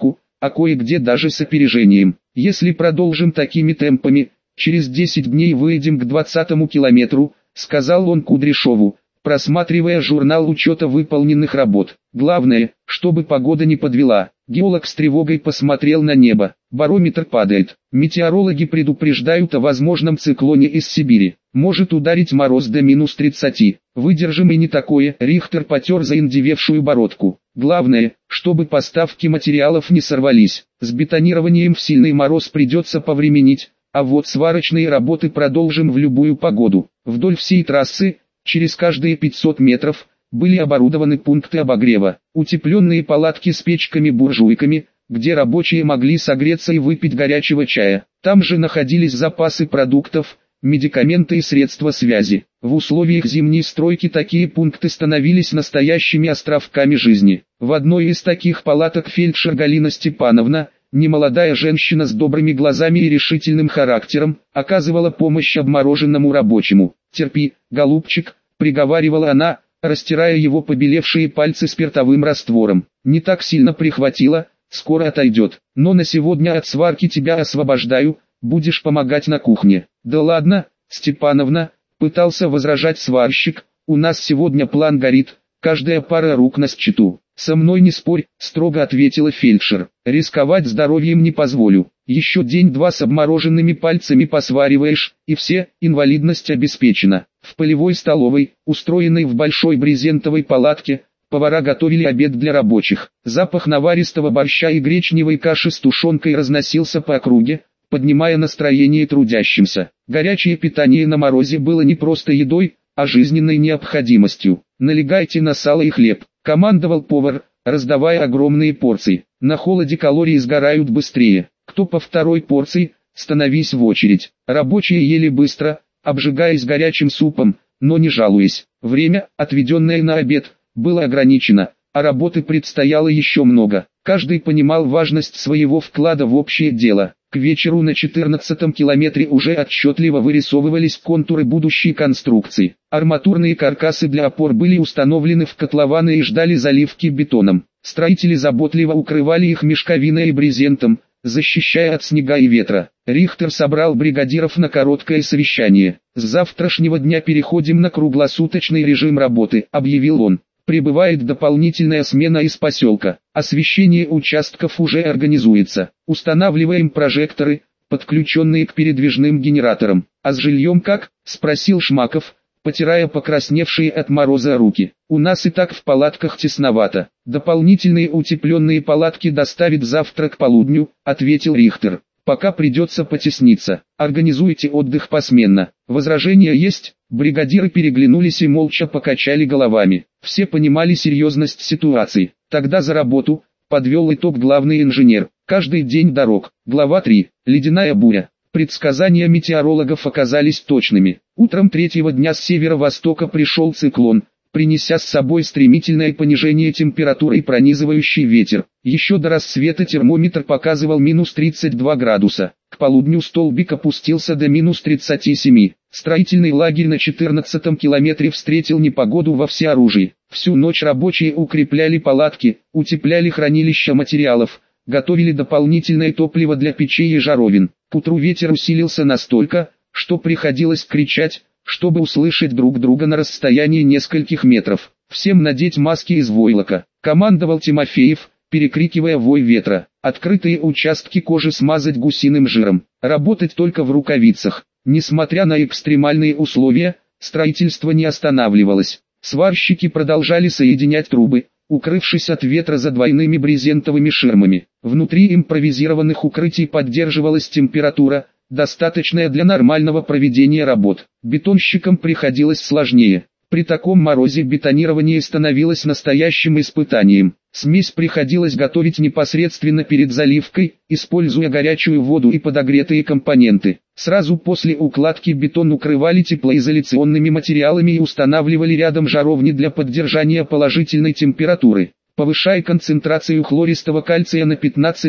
а кое-где даже с опережением. Если продолжим такими темпами, через 10 дней выйдем к 20-му километру, сказал он Кудряшову, просматривая журнал учета выполненных работ. Главное, чтобы погода не подвела. Геолог с тревогой посмотрел на небо. Барометр падает. Метеорологи предупреждают о возможном циклоне из Сибири. Может ударить мороз до минус 30. Выдержим и не такое. Рихтер потер заиндевевшую бородку. Главное, чтобы поставки материалов не сорвались. С бетонированием в сильный мороз придется повременить, а вот сварочные работы продолжим в любую погоду. Вдоль всей трассы, через каждые 500 метров, были оборудованы пункты обогрева, утепленные палатки с печками-буржуйками, где рабочие могли согреться и выпить горячего чая. Там же находились запасы продуктов, медикаменты и средства связи. В условиях зимней стройки такие пункты становились настоящими островками жизни. В одной из таких палаток фельдшер Галина Степановна, немолодая женщина с добрыми глазами и решительным характером, оказывала помощь обмороженному рабочему. «Терпи, голубчик», — приговаривала она, растирая его побелевшие пальцы спиртовым раствором. «Не так сильно прихватило, скоро отойдет. Но на сегодня от сварки тебя освобождаю, будешь помогать на кухне». «Да ладно, Степановна», — пытался возражать сварщик, «у нас сегодня план горит, каждая пара рук на счету». «Со мной не спорь», — строго ответила фельдшер. «Рисковать здоровьем не позволю. Еще день-два с обмороженными пальцами посвариваешь, и все, инвалидность обеспечена». В полевой столовой, устроенной в большой брезентовой палатке, повара готовили обед для рабочих. Запах наваристого борща и гречневой каши с тушенкой разносился по округе, поднимая настроение трудящимся. Горячее питание на морозе было не просто едой, а жизненной необходимостью. «Налегайте на сало и хлеб», — командовал повар, раздавая огромные порции. «На холоде калории сгорают быстрее. Кто по второй порции, становись в очередь». Рабочие ели быстро, обжигаясь горячим супом, но не жалуясь. Время, отведенное на обед, было ограничено, а работы предстояло еще много. Каждый понимал важность своего вклада в общее дело. К вечеру на 14-м километре уже отчетливо вырисовывались контуры будущей конструкции. Арматурные каркасы для опор были установлены в котлованы и ждали заливки бетоном. Строители заботливо укрывали их мешковиной и брезентом, защищая от снега и ветра. Рихтер собрал бригадиров на короткое совещание. «С завтрашнего дня переходим на круглосуточный режим работы», — объявил он. «Прибывает дополнительная смена из поселка. Освещение участков уже организуется. Устанавливаем прожекторы, подключенные к передвижным генераторам». «А с жильем как?» — спросил Шмаков, потирая покрасневшие от мороза руки. «У нас и так в палатках тесновато. Дополнительные утепленные палатки доставят завтра к полудню», — ответил Рихтер. «Пока придется потесниться. Организуйте отдых посменно». «Возражения есть?» Бригадиры переглянулись и молча покачали головами. Все понимали серьезность ситуации. «Тогда за работу», — подвел итог главный инженер. «Каждый день дорог». Глава 3. Ледяная буря. Предсказания метеорологов оказались точными. Утром третьего дня с северо-востока пришел циклон, принеся с собой стремительное понижение температуры и пронизывающий ветер. Еще до рассвета термометр показывал минус 32 градуса. К полудню столбик опустился до минус 37. Строительный лагерь на 14-м километре встретил непогоду во всеоружии. Всю ночь рабочие укрепляли палатки, утепляли хранилища материалов, готовили дополнительное топливо для печей и жаровин. К утру ветер усилился настолько, что приходилось кричать, чтобы услышать друг друга на расстоянии нескольких метров. «Всем надеть маски из войлока», — командовал Тимофеев, перекрикивая вой ветра. «Открытые участки кожи смазать гусиным жиром. Работать только в рукавицах». Несмотря на экстремальные условия, строительство не останавливалось. Сварщики продолжали соединять трубы, укрывшись от ветра за двойными брезентовыми ширмами. Внутри импровизированных укрытий поддерживалась температура, достаточная для нормального проведения работ. Бетонщикам приходилось сложнее. При таком морозе бетонирование становилось настоящим испытанием. Смесь приходилось готовить непосредственно перед заливкой, используя горячую воду и подогретые компоненты. Сразу после укладки бетон укрывали теплоизоляционными материалами и устанавливали рядом жаровни для поддержания положительной температуры. «Повышай концентрацию хлористого кальция на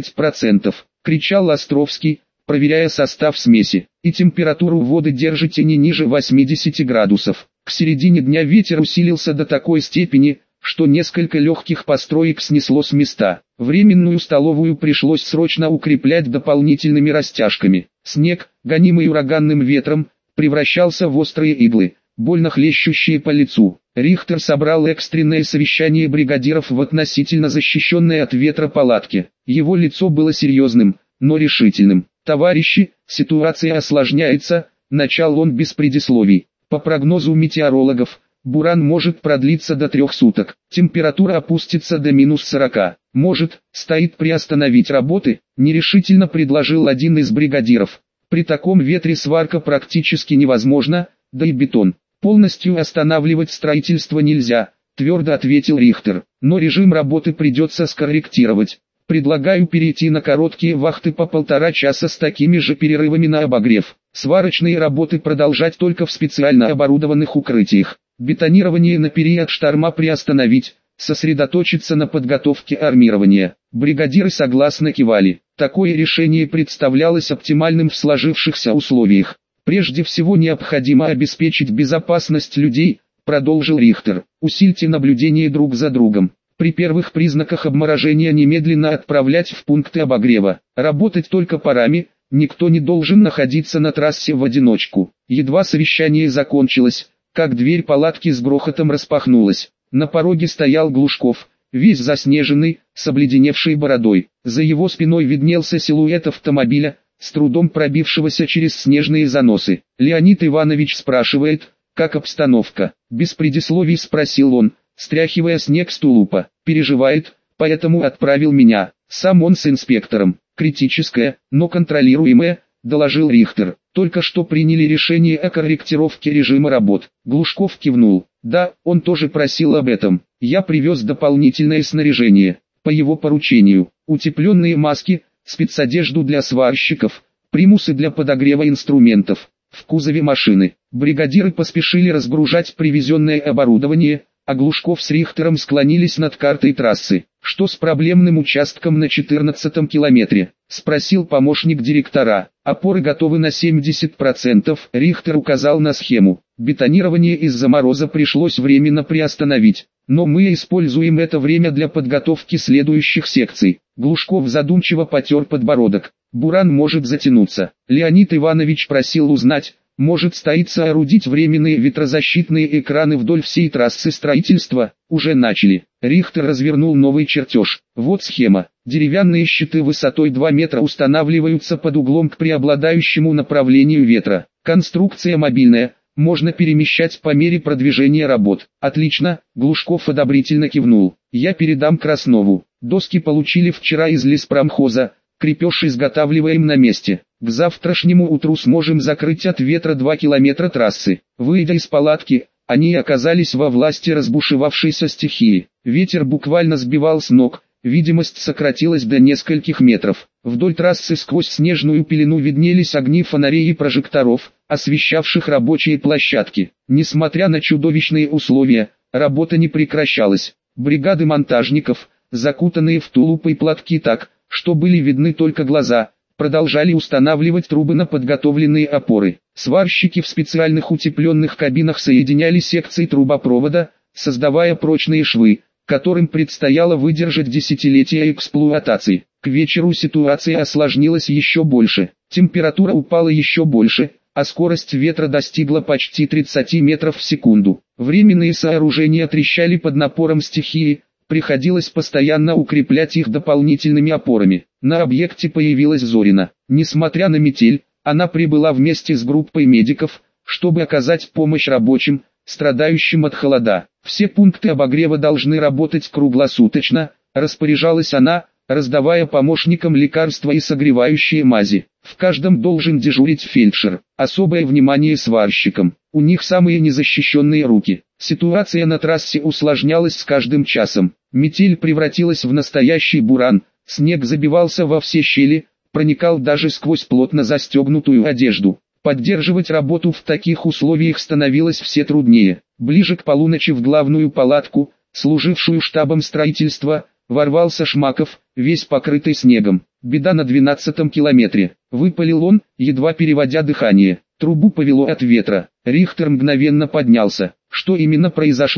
15%, — кричал Островский, проверяя состав смеси, — и температуру воды держите не ниже 80 градусов. К середине дня ветер усилился до такой степени, что несколько легких построек снесло с места. Временную столовую пришлось срочно укреплять дополнительными растяжками. Снег, гонимый ураганным ветром, превращался в острые иглы, больно хлещущие по лицу. Рихтер собрал экстренное совещание бригадиров в относительно защищенной от ветра палатке. Его лицо было серьезным, но решительным. «Товарищи, ситуация осложняется», — начал он без предисловий. «По прогнозу метеорологов, буран может продлиться до 3 суток. Температура опустится до -40. Может, стоит приостановить работы?» — нерешительно предложил один из бригадиров. «При таком ветре сварка практически невозможна, да и бетон. Полностью останавливать строительство нельзя», — твердо ответил Рихтер. «Но режим работы придется скорректировать. Предлагаю перейти на короткие вахты по 1,5 часа с такими же перерывами на обогрев. Сварочные работы продолжать только в специально оборудованных укрытиях. Бетонирование на период шторма приостановить, сосредоточиться на подготовке армирования». Бригадиры согласно кивали. Такое решение представлялось оптимальным в сложившихся условиях. «Прежде всего необходимо обеспечить безопасность людей», — продолжил Рихтер. «Усильте наблюдение друг за другом. При первых признаках обморожения немедленно отправлять в пункты обогрева. Работать только парами, никто не должен находиться на трассе в одиночку». Едва совещание закончилось, как дверь палатки с грохотом распахнулась. На пороге стоял Глушков, весь заснеженный, с обледеневшей бородой. За его спиной виднелся силуэт автомобиля, с трудом пробившегося через снежные заносы. «Леонид Иванович спрашивает, как обстановка?» Без предисловий спросил он, стряхивая снег с тулупа. «Переживает, поэтому отправил меня. Сам он с инспектором. Критическое, но контролируемое», — доложил Рихтер. «Только что приняли решение о корректировке режима работ». Глушков кивнул. «Да, он тоже просил об этом. Я привез дополнительное снаряжение. По его поручению. Утепленные маски, спецодежду для сварщиков, примусы для подогрева инструментов. В кузове машины». Бригадиры поспешили разгружать привезенное оборудование, а Глушков с Рихтером склонились над картой трассы. «Что с проблемным участком на 14-м километре?» — спросил помощник директора. «Опоры готовы на 70%, Рихтер указал на схему. Бетонирование из-за мороза пришлось временно приостановить, но мы используем это время для подготовки следующих секций». Глушков задумчиво потер подбородок. «Буран может затянуться. Леонид Иванович просил узнать, может стоит соорудить временные ветрозащитные экраны вдоль всей трассы строительства?» «Уже начали». Рихтер развернул новый чертеж. «Вот схема. Деревянные щиты высотой 2 метра устанавливаются под углом к преобладающему направлению ветра. Конструкция мобильная, можно перемещать по мере продвижения работ». «Отлично», — Глушков одобрительно кивнул. «Я передам Краснову. Доски получили вчера из леспромхоза, крепеж изготавливаем на месте. К завтрашнему утру сможем закрыть от ветра 2 километра трассы». Выйдя из палатки, они оказались во власти разбушевавшейся стихии. Ветер буквально сбивал с ног, видимость сократилась до нескольких метров. Вдоль трассы сквозь снежную пелену виднелись огни фонарей и прожекторов, освещавших рабочие площадки. Несмотря на чудовищные условия, работа не прекращалась. Бригады монтажников, закутанные в тулупы и платки так, что были видны только глаза, продолжали устанавливать трубы на подготовленные опоры. Сварщики в специальных утепленных кабинах соединяли секции трубопровода, создавая прочные швы, которым предстояло выдержать десятилетия эксплуатации. К вечеру ситуация осложнилась еще больше. Температура упала еще больше, а скорость ветра достигла почти 30 метров в секунду. Временные сооружения трещали под напором стихии, приходилось постоянно укреплять их дополнительными опорами. На объекте появилась Зорина. Несмотря на метель, она прибыла вместе с группой медиков, чтобы оказать помощь рабочим, страдающим от холода. «Все пункты обогрева должны работать круглосуточно», — распоряжалась она, раздавая помощникам лекарства и согревающие мази. «В каждом должен дежурить фельдшер. Особое внимание сварщикам. У них самые незащищенные руки». Ситуация на трассе усложнялась с каждым часом. Метель превратилась в настоящий буран, снег забивался во все щели, проникал даже сквозь плотно застегнутую одежду. Поддерживать работу в таких условиях становилось все труднее. Ближе к полуночи в главную палатку, служившую штабом строительства, ворвался Шмаков, весь покрытый снегом. «Беда на 12-м километре», — выпалил он, едва переводя дыхание. Трубу повело от ветра. Рихтер мгновенно поднялся. «Что именно произошло?»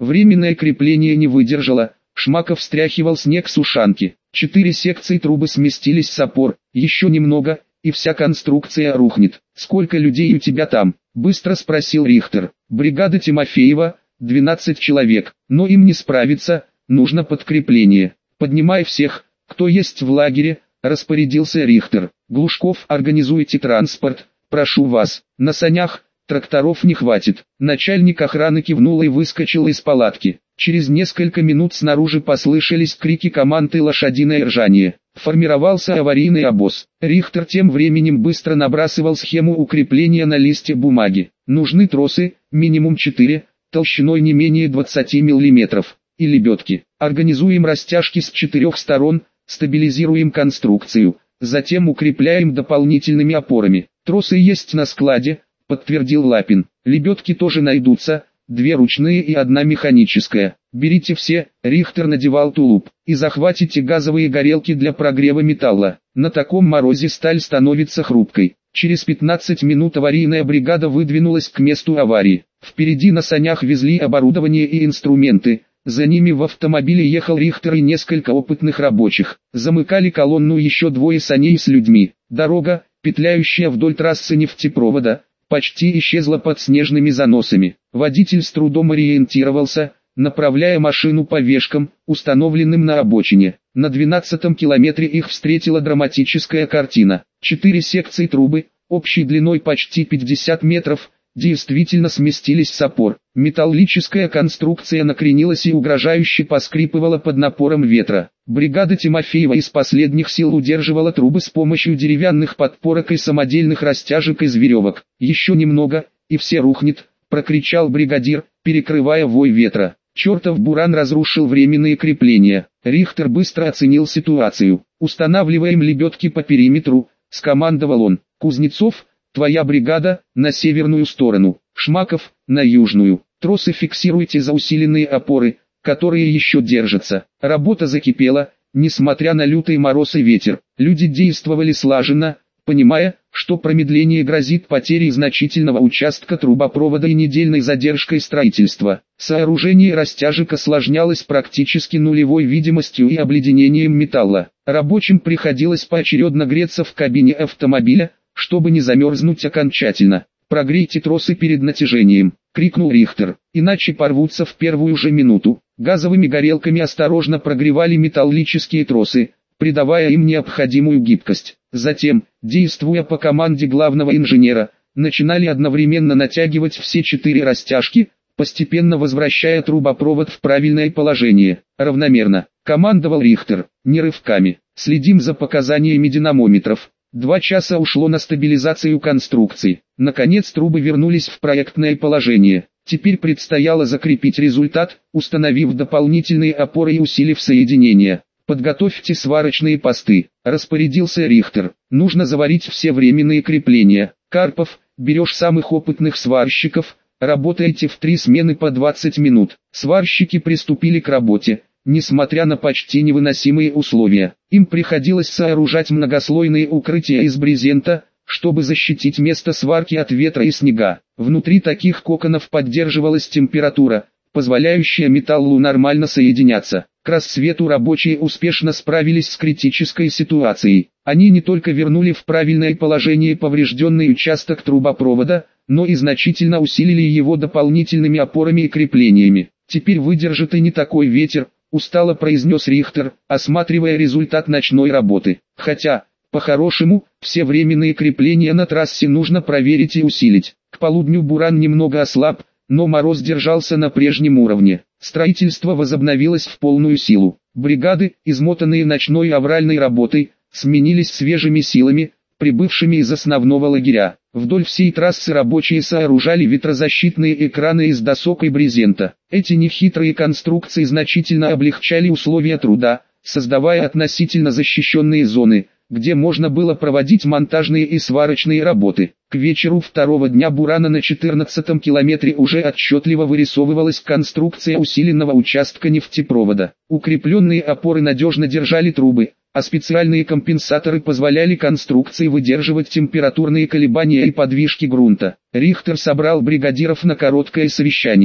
Временное крепление не выдержало, Шмаков стряхивал снег с ушанки. 4 секции трубы сместились с опор, еще немного, и вся конструкция рухнет. «Сколько людей у тебя там?» – быстро спросил Рихтер. «Бригада Тимофеева, 12 человек, но им не справиться, нужно подкрепление. Поднимай всех, кто есть в лагере», – распорядился Рихтер. «Глушков, организуйте транспорт, прошу вас, на санях, тракторов не хватит». Начальник охраны кивнул и выскочил из палатки. Через несколько минут снаружи послышались крики команд и лошадиное ржание. Формировался аварийный обоз. Рихтер тем временем быстро набрасывал схему укрепления на листе бумаги. Нужны тросы, минимум 4, толщиной не менее 20 мм, и лебедки. Организуем растяжки с 4 сторон, стабилизируем конструкцию, затем укрепляем дополнительными опорами. Тросы есть на складе, подтвердил Лапин. Лебедки тоже найдутся, 2 ручные и 1 механическая. Берите все, Рихтер надевал тулуп, и захватите газовые горелки для прогрева металла. На таком морозе сталь становится хрупкой. Через 15 минут аварийная бригада выдвинулась к месту аварии. Впереди на санях везли оборудование и инструменты. За ними в автомобиле ехал Рихтер и несколько опытных рабочих. Замыкали колонну еще 2 саней с людьми. Дорога, петляющая вдоль трассы нефтепровода, почти исчезла под снежными заносами. Водитель с трудом ориентировался, направляя машину по вешкам, установленным на обочине. На 12-м километре их встретила драматическая картина. 4 секции трубы, общей длиной почти 50 метров, действительно сместились с опор. Металлическая конструкция накренилась и угрожающе поскрипывала под напором ветра. Бригада Тимофеева из последних сил удерживала трубы с помощью деревянных подпорок и самодельных растяжек из веревок. «Еще немного, и все рухнет», — прокричал бригадир, перекрывая вой ветра. Чертов буран разрушил временные крепления. Рихтер быстро оценил ситуацию. «Устанавливаем лебедки по периметру», — скомандовал он. «Кузнецов, твоя бригада, на северную сторону, Шмаков, на южную. Тросы фиксируйте за усиленные опоры, которые еще держатся». Работа закипела, несмотря на лютый мороз и ветер. Люди действовали слаженно, понимая, что промедление грозит потерей значительного участка трубопровода и недельной задержкой строительства. Сооружение растяжек осложнялось практически нулевой видимостью и обледенением металла. Рабочим приходилось поочередно греться в кабине автомобиля, чтобы не замерзнуть окончательно. «Прогрейте тросы перед натяжением», — крикнул Рихтер, — «иначе порвутся в первую же минуту». Газовыми горелками осторожно прогревали металлические тросы, придавая им необходимую гибкость. Затем, действуя по команде главного инженера, начинали одновременно натягивать все 4 растяжки, постепенно возвращая трубопровод в правильное положение. «Равномерно», — командовал Рихтер, — «не рывками. Следим за показаниями динамометров». 2 часа ушло на стабилизацию конструкции. Наконец трубы вернулись в проектное положение. Теперь предстояло закрепить результат, установив дополнительные опоры и усилив соединения. «Подготовьте сварочные посты», — распорядился Рихтер. «Нужно заварить все временные крепления. Карпов, берешь самых опытных сварщиков, работайте в 3 смены по 20 минут». Сварщики приступили к работе. Несмотря на почти невыносимые условия, им приходилось сооружать многослойные укрытия из брезента, чтобы защитить место сварки от ветра и снега. Внутри таких коконов поддерживалась температура, позволяющая металлу нормально соединяться. К рассвету рабочие успешно справились с критической ситуацией. Они не только вернули в правильное положение поврежденный участок трубопровода, но и значительно усилили его дополнительными опорами и креплениями. «Теперь выдержит и не такой ветер», — устало произнес Рихтер, осматривая результат ночной работы. «Хотя, по-хорошему, все временные крепления на трассе нужно проверить и усилить». К полудню буран немного ослаб, но мороз держался на прежнем уровне. Строительство возобновилось в полную силу. Бригады, измотанные ночной авральной работой, сменились свежими силами, прибывшими из основного лагеря. Вдоль всей трассы рабочие сооружали ветрозащитные экраны из досок и брезента. Эти нехитрые конструкции значительно облегчали условия труда, создавая относительно защищенные зоны, где можно было проводить монтажные и сварочные работы. К вечеру второго дня бурана на 14-м километре уже отчетливо вырисовывалась конструкция усиленного участка нефтепровода. Укрепленные опоры надежно держали трубы, а специальные компенсаторы позволяли конструкции выдерживать температурные колебания и подвижки грунта. Рихтер собрал бригадиров на короткое совещание.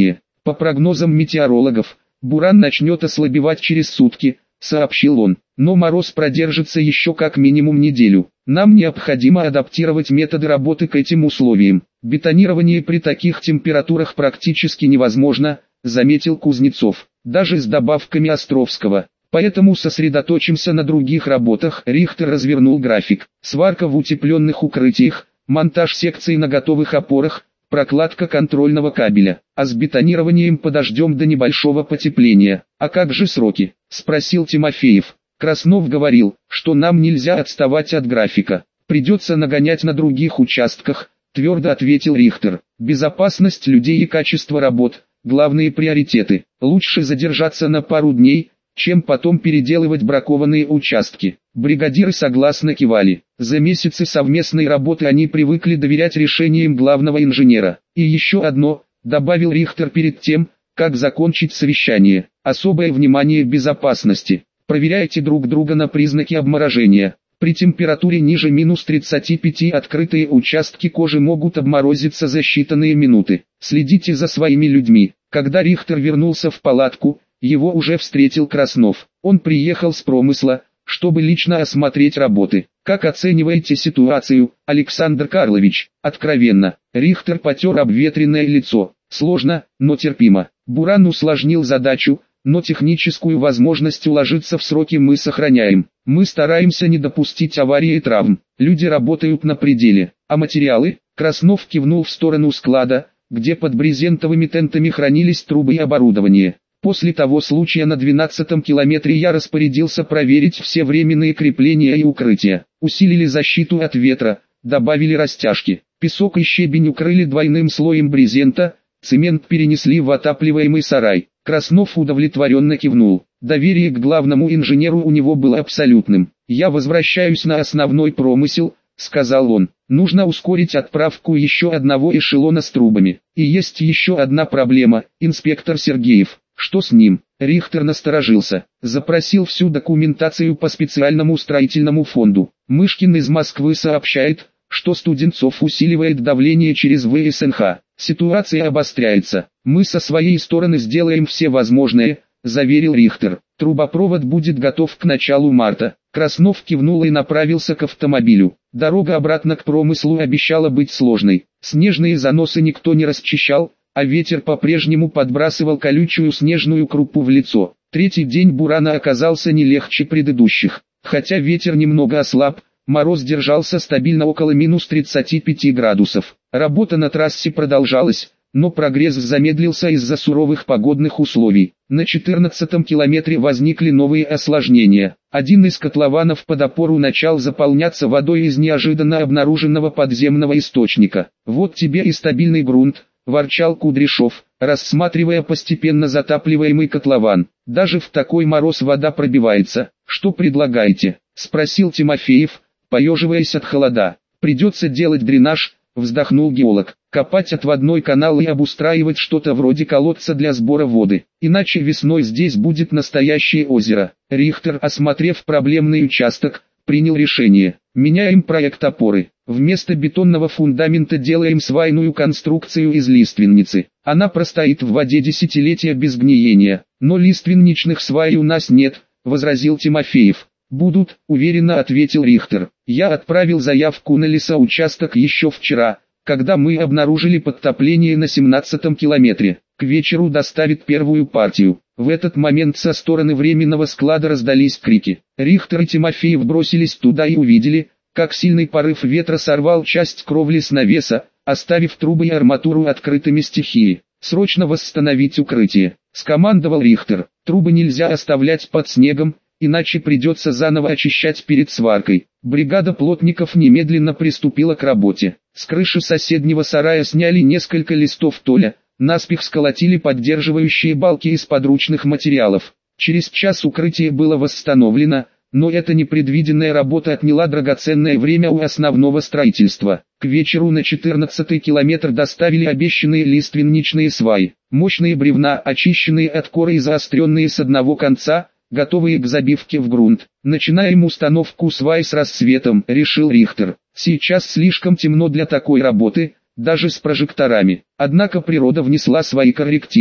По прогнозам метеорологов, буран начнет ослабевать через сутки, сообщил он. Но мороз продержится еще как минимум неделю. Нам необходимо адаптировать методы работы к этим условиям. Бетонирование при таких температурах практически невозможно, заметил Кузнецов, даже с добавками Островского. Поэтому сосредоточимся на других работах. Рихтер развернул график. Сварка в утепленных укрытиях, монтаж секций на готовых опорах, прокладка контрольного кабеля. А с бетонированием подождем до небольшого потепления. А как же сроки? Спросил Тимофеев. Краснов говорил, что нам нельзя отставать от графика. Придется нагонять на других участках, твердо ответил Рихтер. Безопасность людей и качество работ – главные приоритеты. Лучше задержаться на пару дней, чем потом переделывать бракованные участки. Бригадиры согласно кивали. За месяцы совместной работы они привыкли доверять решениям главного инженера. И еще одно, добавил Рихтер перед тем, как закончить совещание. Особое внимание безопасности. Проверяйте друг друга на признаки обморожения. При температуре ниже минус 35 открытые участки кожи могут обморозиться за считанные минуты. Следите за своими людьми. Когда Рихтер вернулся в палатку, его уже встретил Краснов. Он приехал с промысла, чтобы лично осмотреть работы. Как оцениваете ситуацию, Александр Карлович? Откровенно. Рихтер потер обветренное лицо. Сложно, но терпимо. Буран усложнил задачу, но техническую возможность уложиться в сроки мы сохраняем. Мы стараемся не допустить аварии и травм. Люди работают на пределе. А материалы? Краснов кивнул в сторону склада, где под брезентовыми тентами хранились трубы и оборудование. После того случая на 12-м километре я распорядился проверить все временные крепления и укрытия. Усилили защиту от ветра, добавили растяжки. Песок и щебень укрыли двойным слоем брезента, цемент перенесли в отапливаемый сарай. Краснов удовлетворенно кивнул. Доверие к главному инженеру у него было абсолютным. «Я возвращаюсь на основной промысел», — сказал он. «Нужно ускорить отправку еще одного эшелона с трубами. И есть еще одна проблема, инспектор Сергеев. Что с ним?» Рихтер насторожился. Запросил всю документацию по специальному строительному фонду. Мышкин из Москвы сообщает, что Студенцов усиливает давление через ВСНХ. Ситуация обостряется. Мы со своей стороны сделаем все возможное, заверил Рихтер. Трубопровод будет готов к началу марта. Краснов кивнул и направился к автомобилю. Дорога обратно к промыслу обещала быть сложной. Снежные заносы никто не расчищал, а ветер по-прежнему подбрасывал колючую снежную крупу в лицо. Третий день бурана оказался не легче предыдущих. Хотя ветер немного ослаб, мороз держался стабильно около минус 35 градусов. Работа на трассе продолжалась, но прогресс замедлился из-за суровых погодных условий. На 14-м километре возникли новые осложнения. Один из котлованов под опору начал заполняться водой из неожиданно обнаруженного подземного источника. «Вот тебе и стабильный грунт», — ворчал Кудряшов, рассматривая постепенно затапливаемый котлован. «Даже в такой мороз вода пробивается. Что предлагаете?» — спросил Тимофеев, поеживаясь от холода. «Придется делать дренаж», — вздохнул геолог. «Копать отводной канал и обустраивать что-то вроде колодца для сбора воды. Иначе весной здесь будет настоящее озеро». Рихтер, осмотрев проблемный участок, принял решение. «Меняем проект опоры. Вместо бетонного фундамента делаем свайную конструкцию из лиственницы. Она простоит в воде десятилетия без гниения. Но лиственничных свай у нас нет», — возразил Тимофеев. «Будут», — уверенно ответил Рихтер. «Я отправил заявку на лесоучасток еще вчера, когда мы обнаружили подтопление на 17-м километре. К вечеру доставит первую партию». В этот момент со стороны временного склада раздались крики. Рихтер и Тимофеев бросились туда и увидели, как сильный порыв ветра сорвал часть кровли с навеса, оставив трубы и арматуру открытыми стихии. «Срочно восстановить укрытие», — скомандовал Рихтер. «Трубы нельзя оставлять под снегом, иначе придется заново очищать перед сваркой». Бригада плотников немедленно приступила к работе. С крыши соседнего сарая сняли несколько листов толя, наспех сколотили поддерживающие балки из подручных материалов. Через час укрытие было восстановлено, но эта непредвиденная работа отняла драгоценное время у основного строительства. К вечеру на 14-й километр доставили обещанные лиственничные сваи. Мощные бревна, очищенные от коры и заостренные с одного конца, готовые к забивке в грунт. «Начинаем установку свай с рассветом», — решил Рихтер. «Сейчас слишком темно для такой работы, даже с прожекторами». Однако природа внесла свои коррективы. К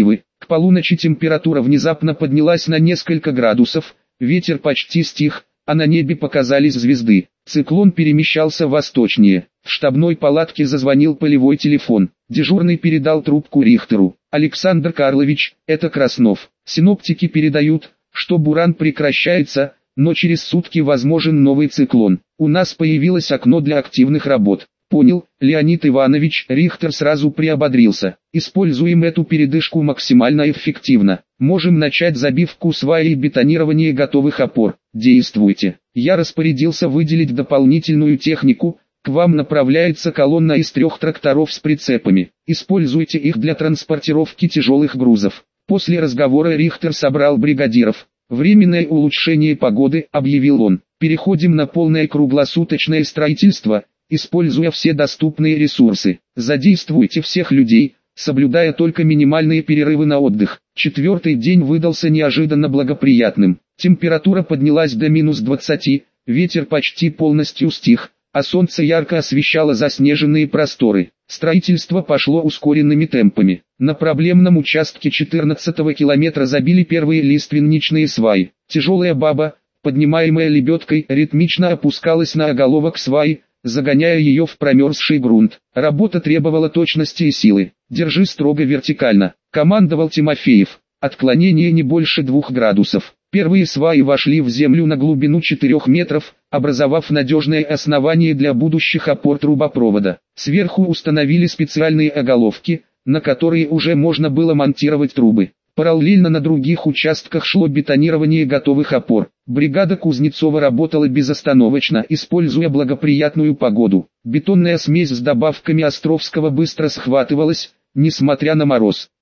К полуночи температура внезапно поднялась на несколько градусов, ветер почти стих, а на небе показались звезды. Циклон перемещался восточнее. В штабной палатке зазвонил полевой телефон. Дежурный передал трубку Рихтеру. «Александр Карлович, это Краснов. Синоптики передают, что буран прекращается, но через сутки возможен новый циклон. У нас появилось окно для активных работ». «Понял, Леонид Иванович». Рихтер сразу приободрился. «Используем эту передышку максимально эффективно. Можем начать забивку сваи и бетонирование готовых опор. Действуйте». Я распорядился выделить дополнительную технику. К вам направляется колонна из 3 тракторов с прицепами. Используйте их для транспортировки тяжелых грузов. После разговора Рихтер собрал бригадиров. «Временное улучшение погоды», — объявил он. «Переходим на полное круглосуточное строительство, используя все доступные ресурсы. Задействуйте всех людей, соблюдая только минимальные перерывы на отдых». 4-й день выдался неожиданно благоприятным. Температура поднялась до -20, ветер почти полностью стих, а солнце ярко освещало заснеженные просторы. Строительство пошло ускоренными темпами. На проблемном участке 14-го километра забили первые лиственничные сваи. Тяжелая баба, поднимаемая лебедкой, ритмично опускалась на оголовок сваи, загоняя ее в промерзший грунт. Работа требовала точности и силы. «Держи строго вертикально», — командовал Тимофеев. «Отклонение не больше 2 градусов». Первые сваи вошли в землю на глубину 4 метров, образовав надежное основание для будущих опор трубопровода. Сверху установили специальные оголовки, на которые уже можно было монтировать трубы. Параллельно на других участках шло бетонирование готовых опор. Бригада Кузнецова работала безостановочно, используя благоприятную погоду. Бетонная смесь с добавками Островского быстро схватывалась, несмотря на мороз.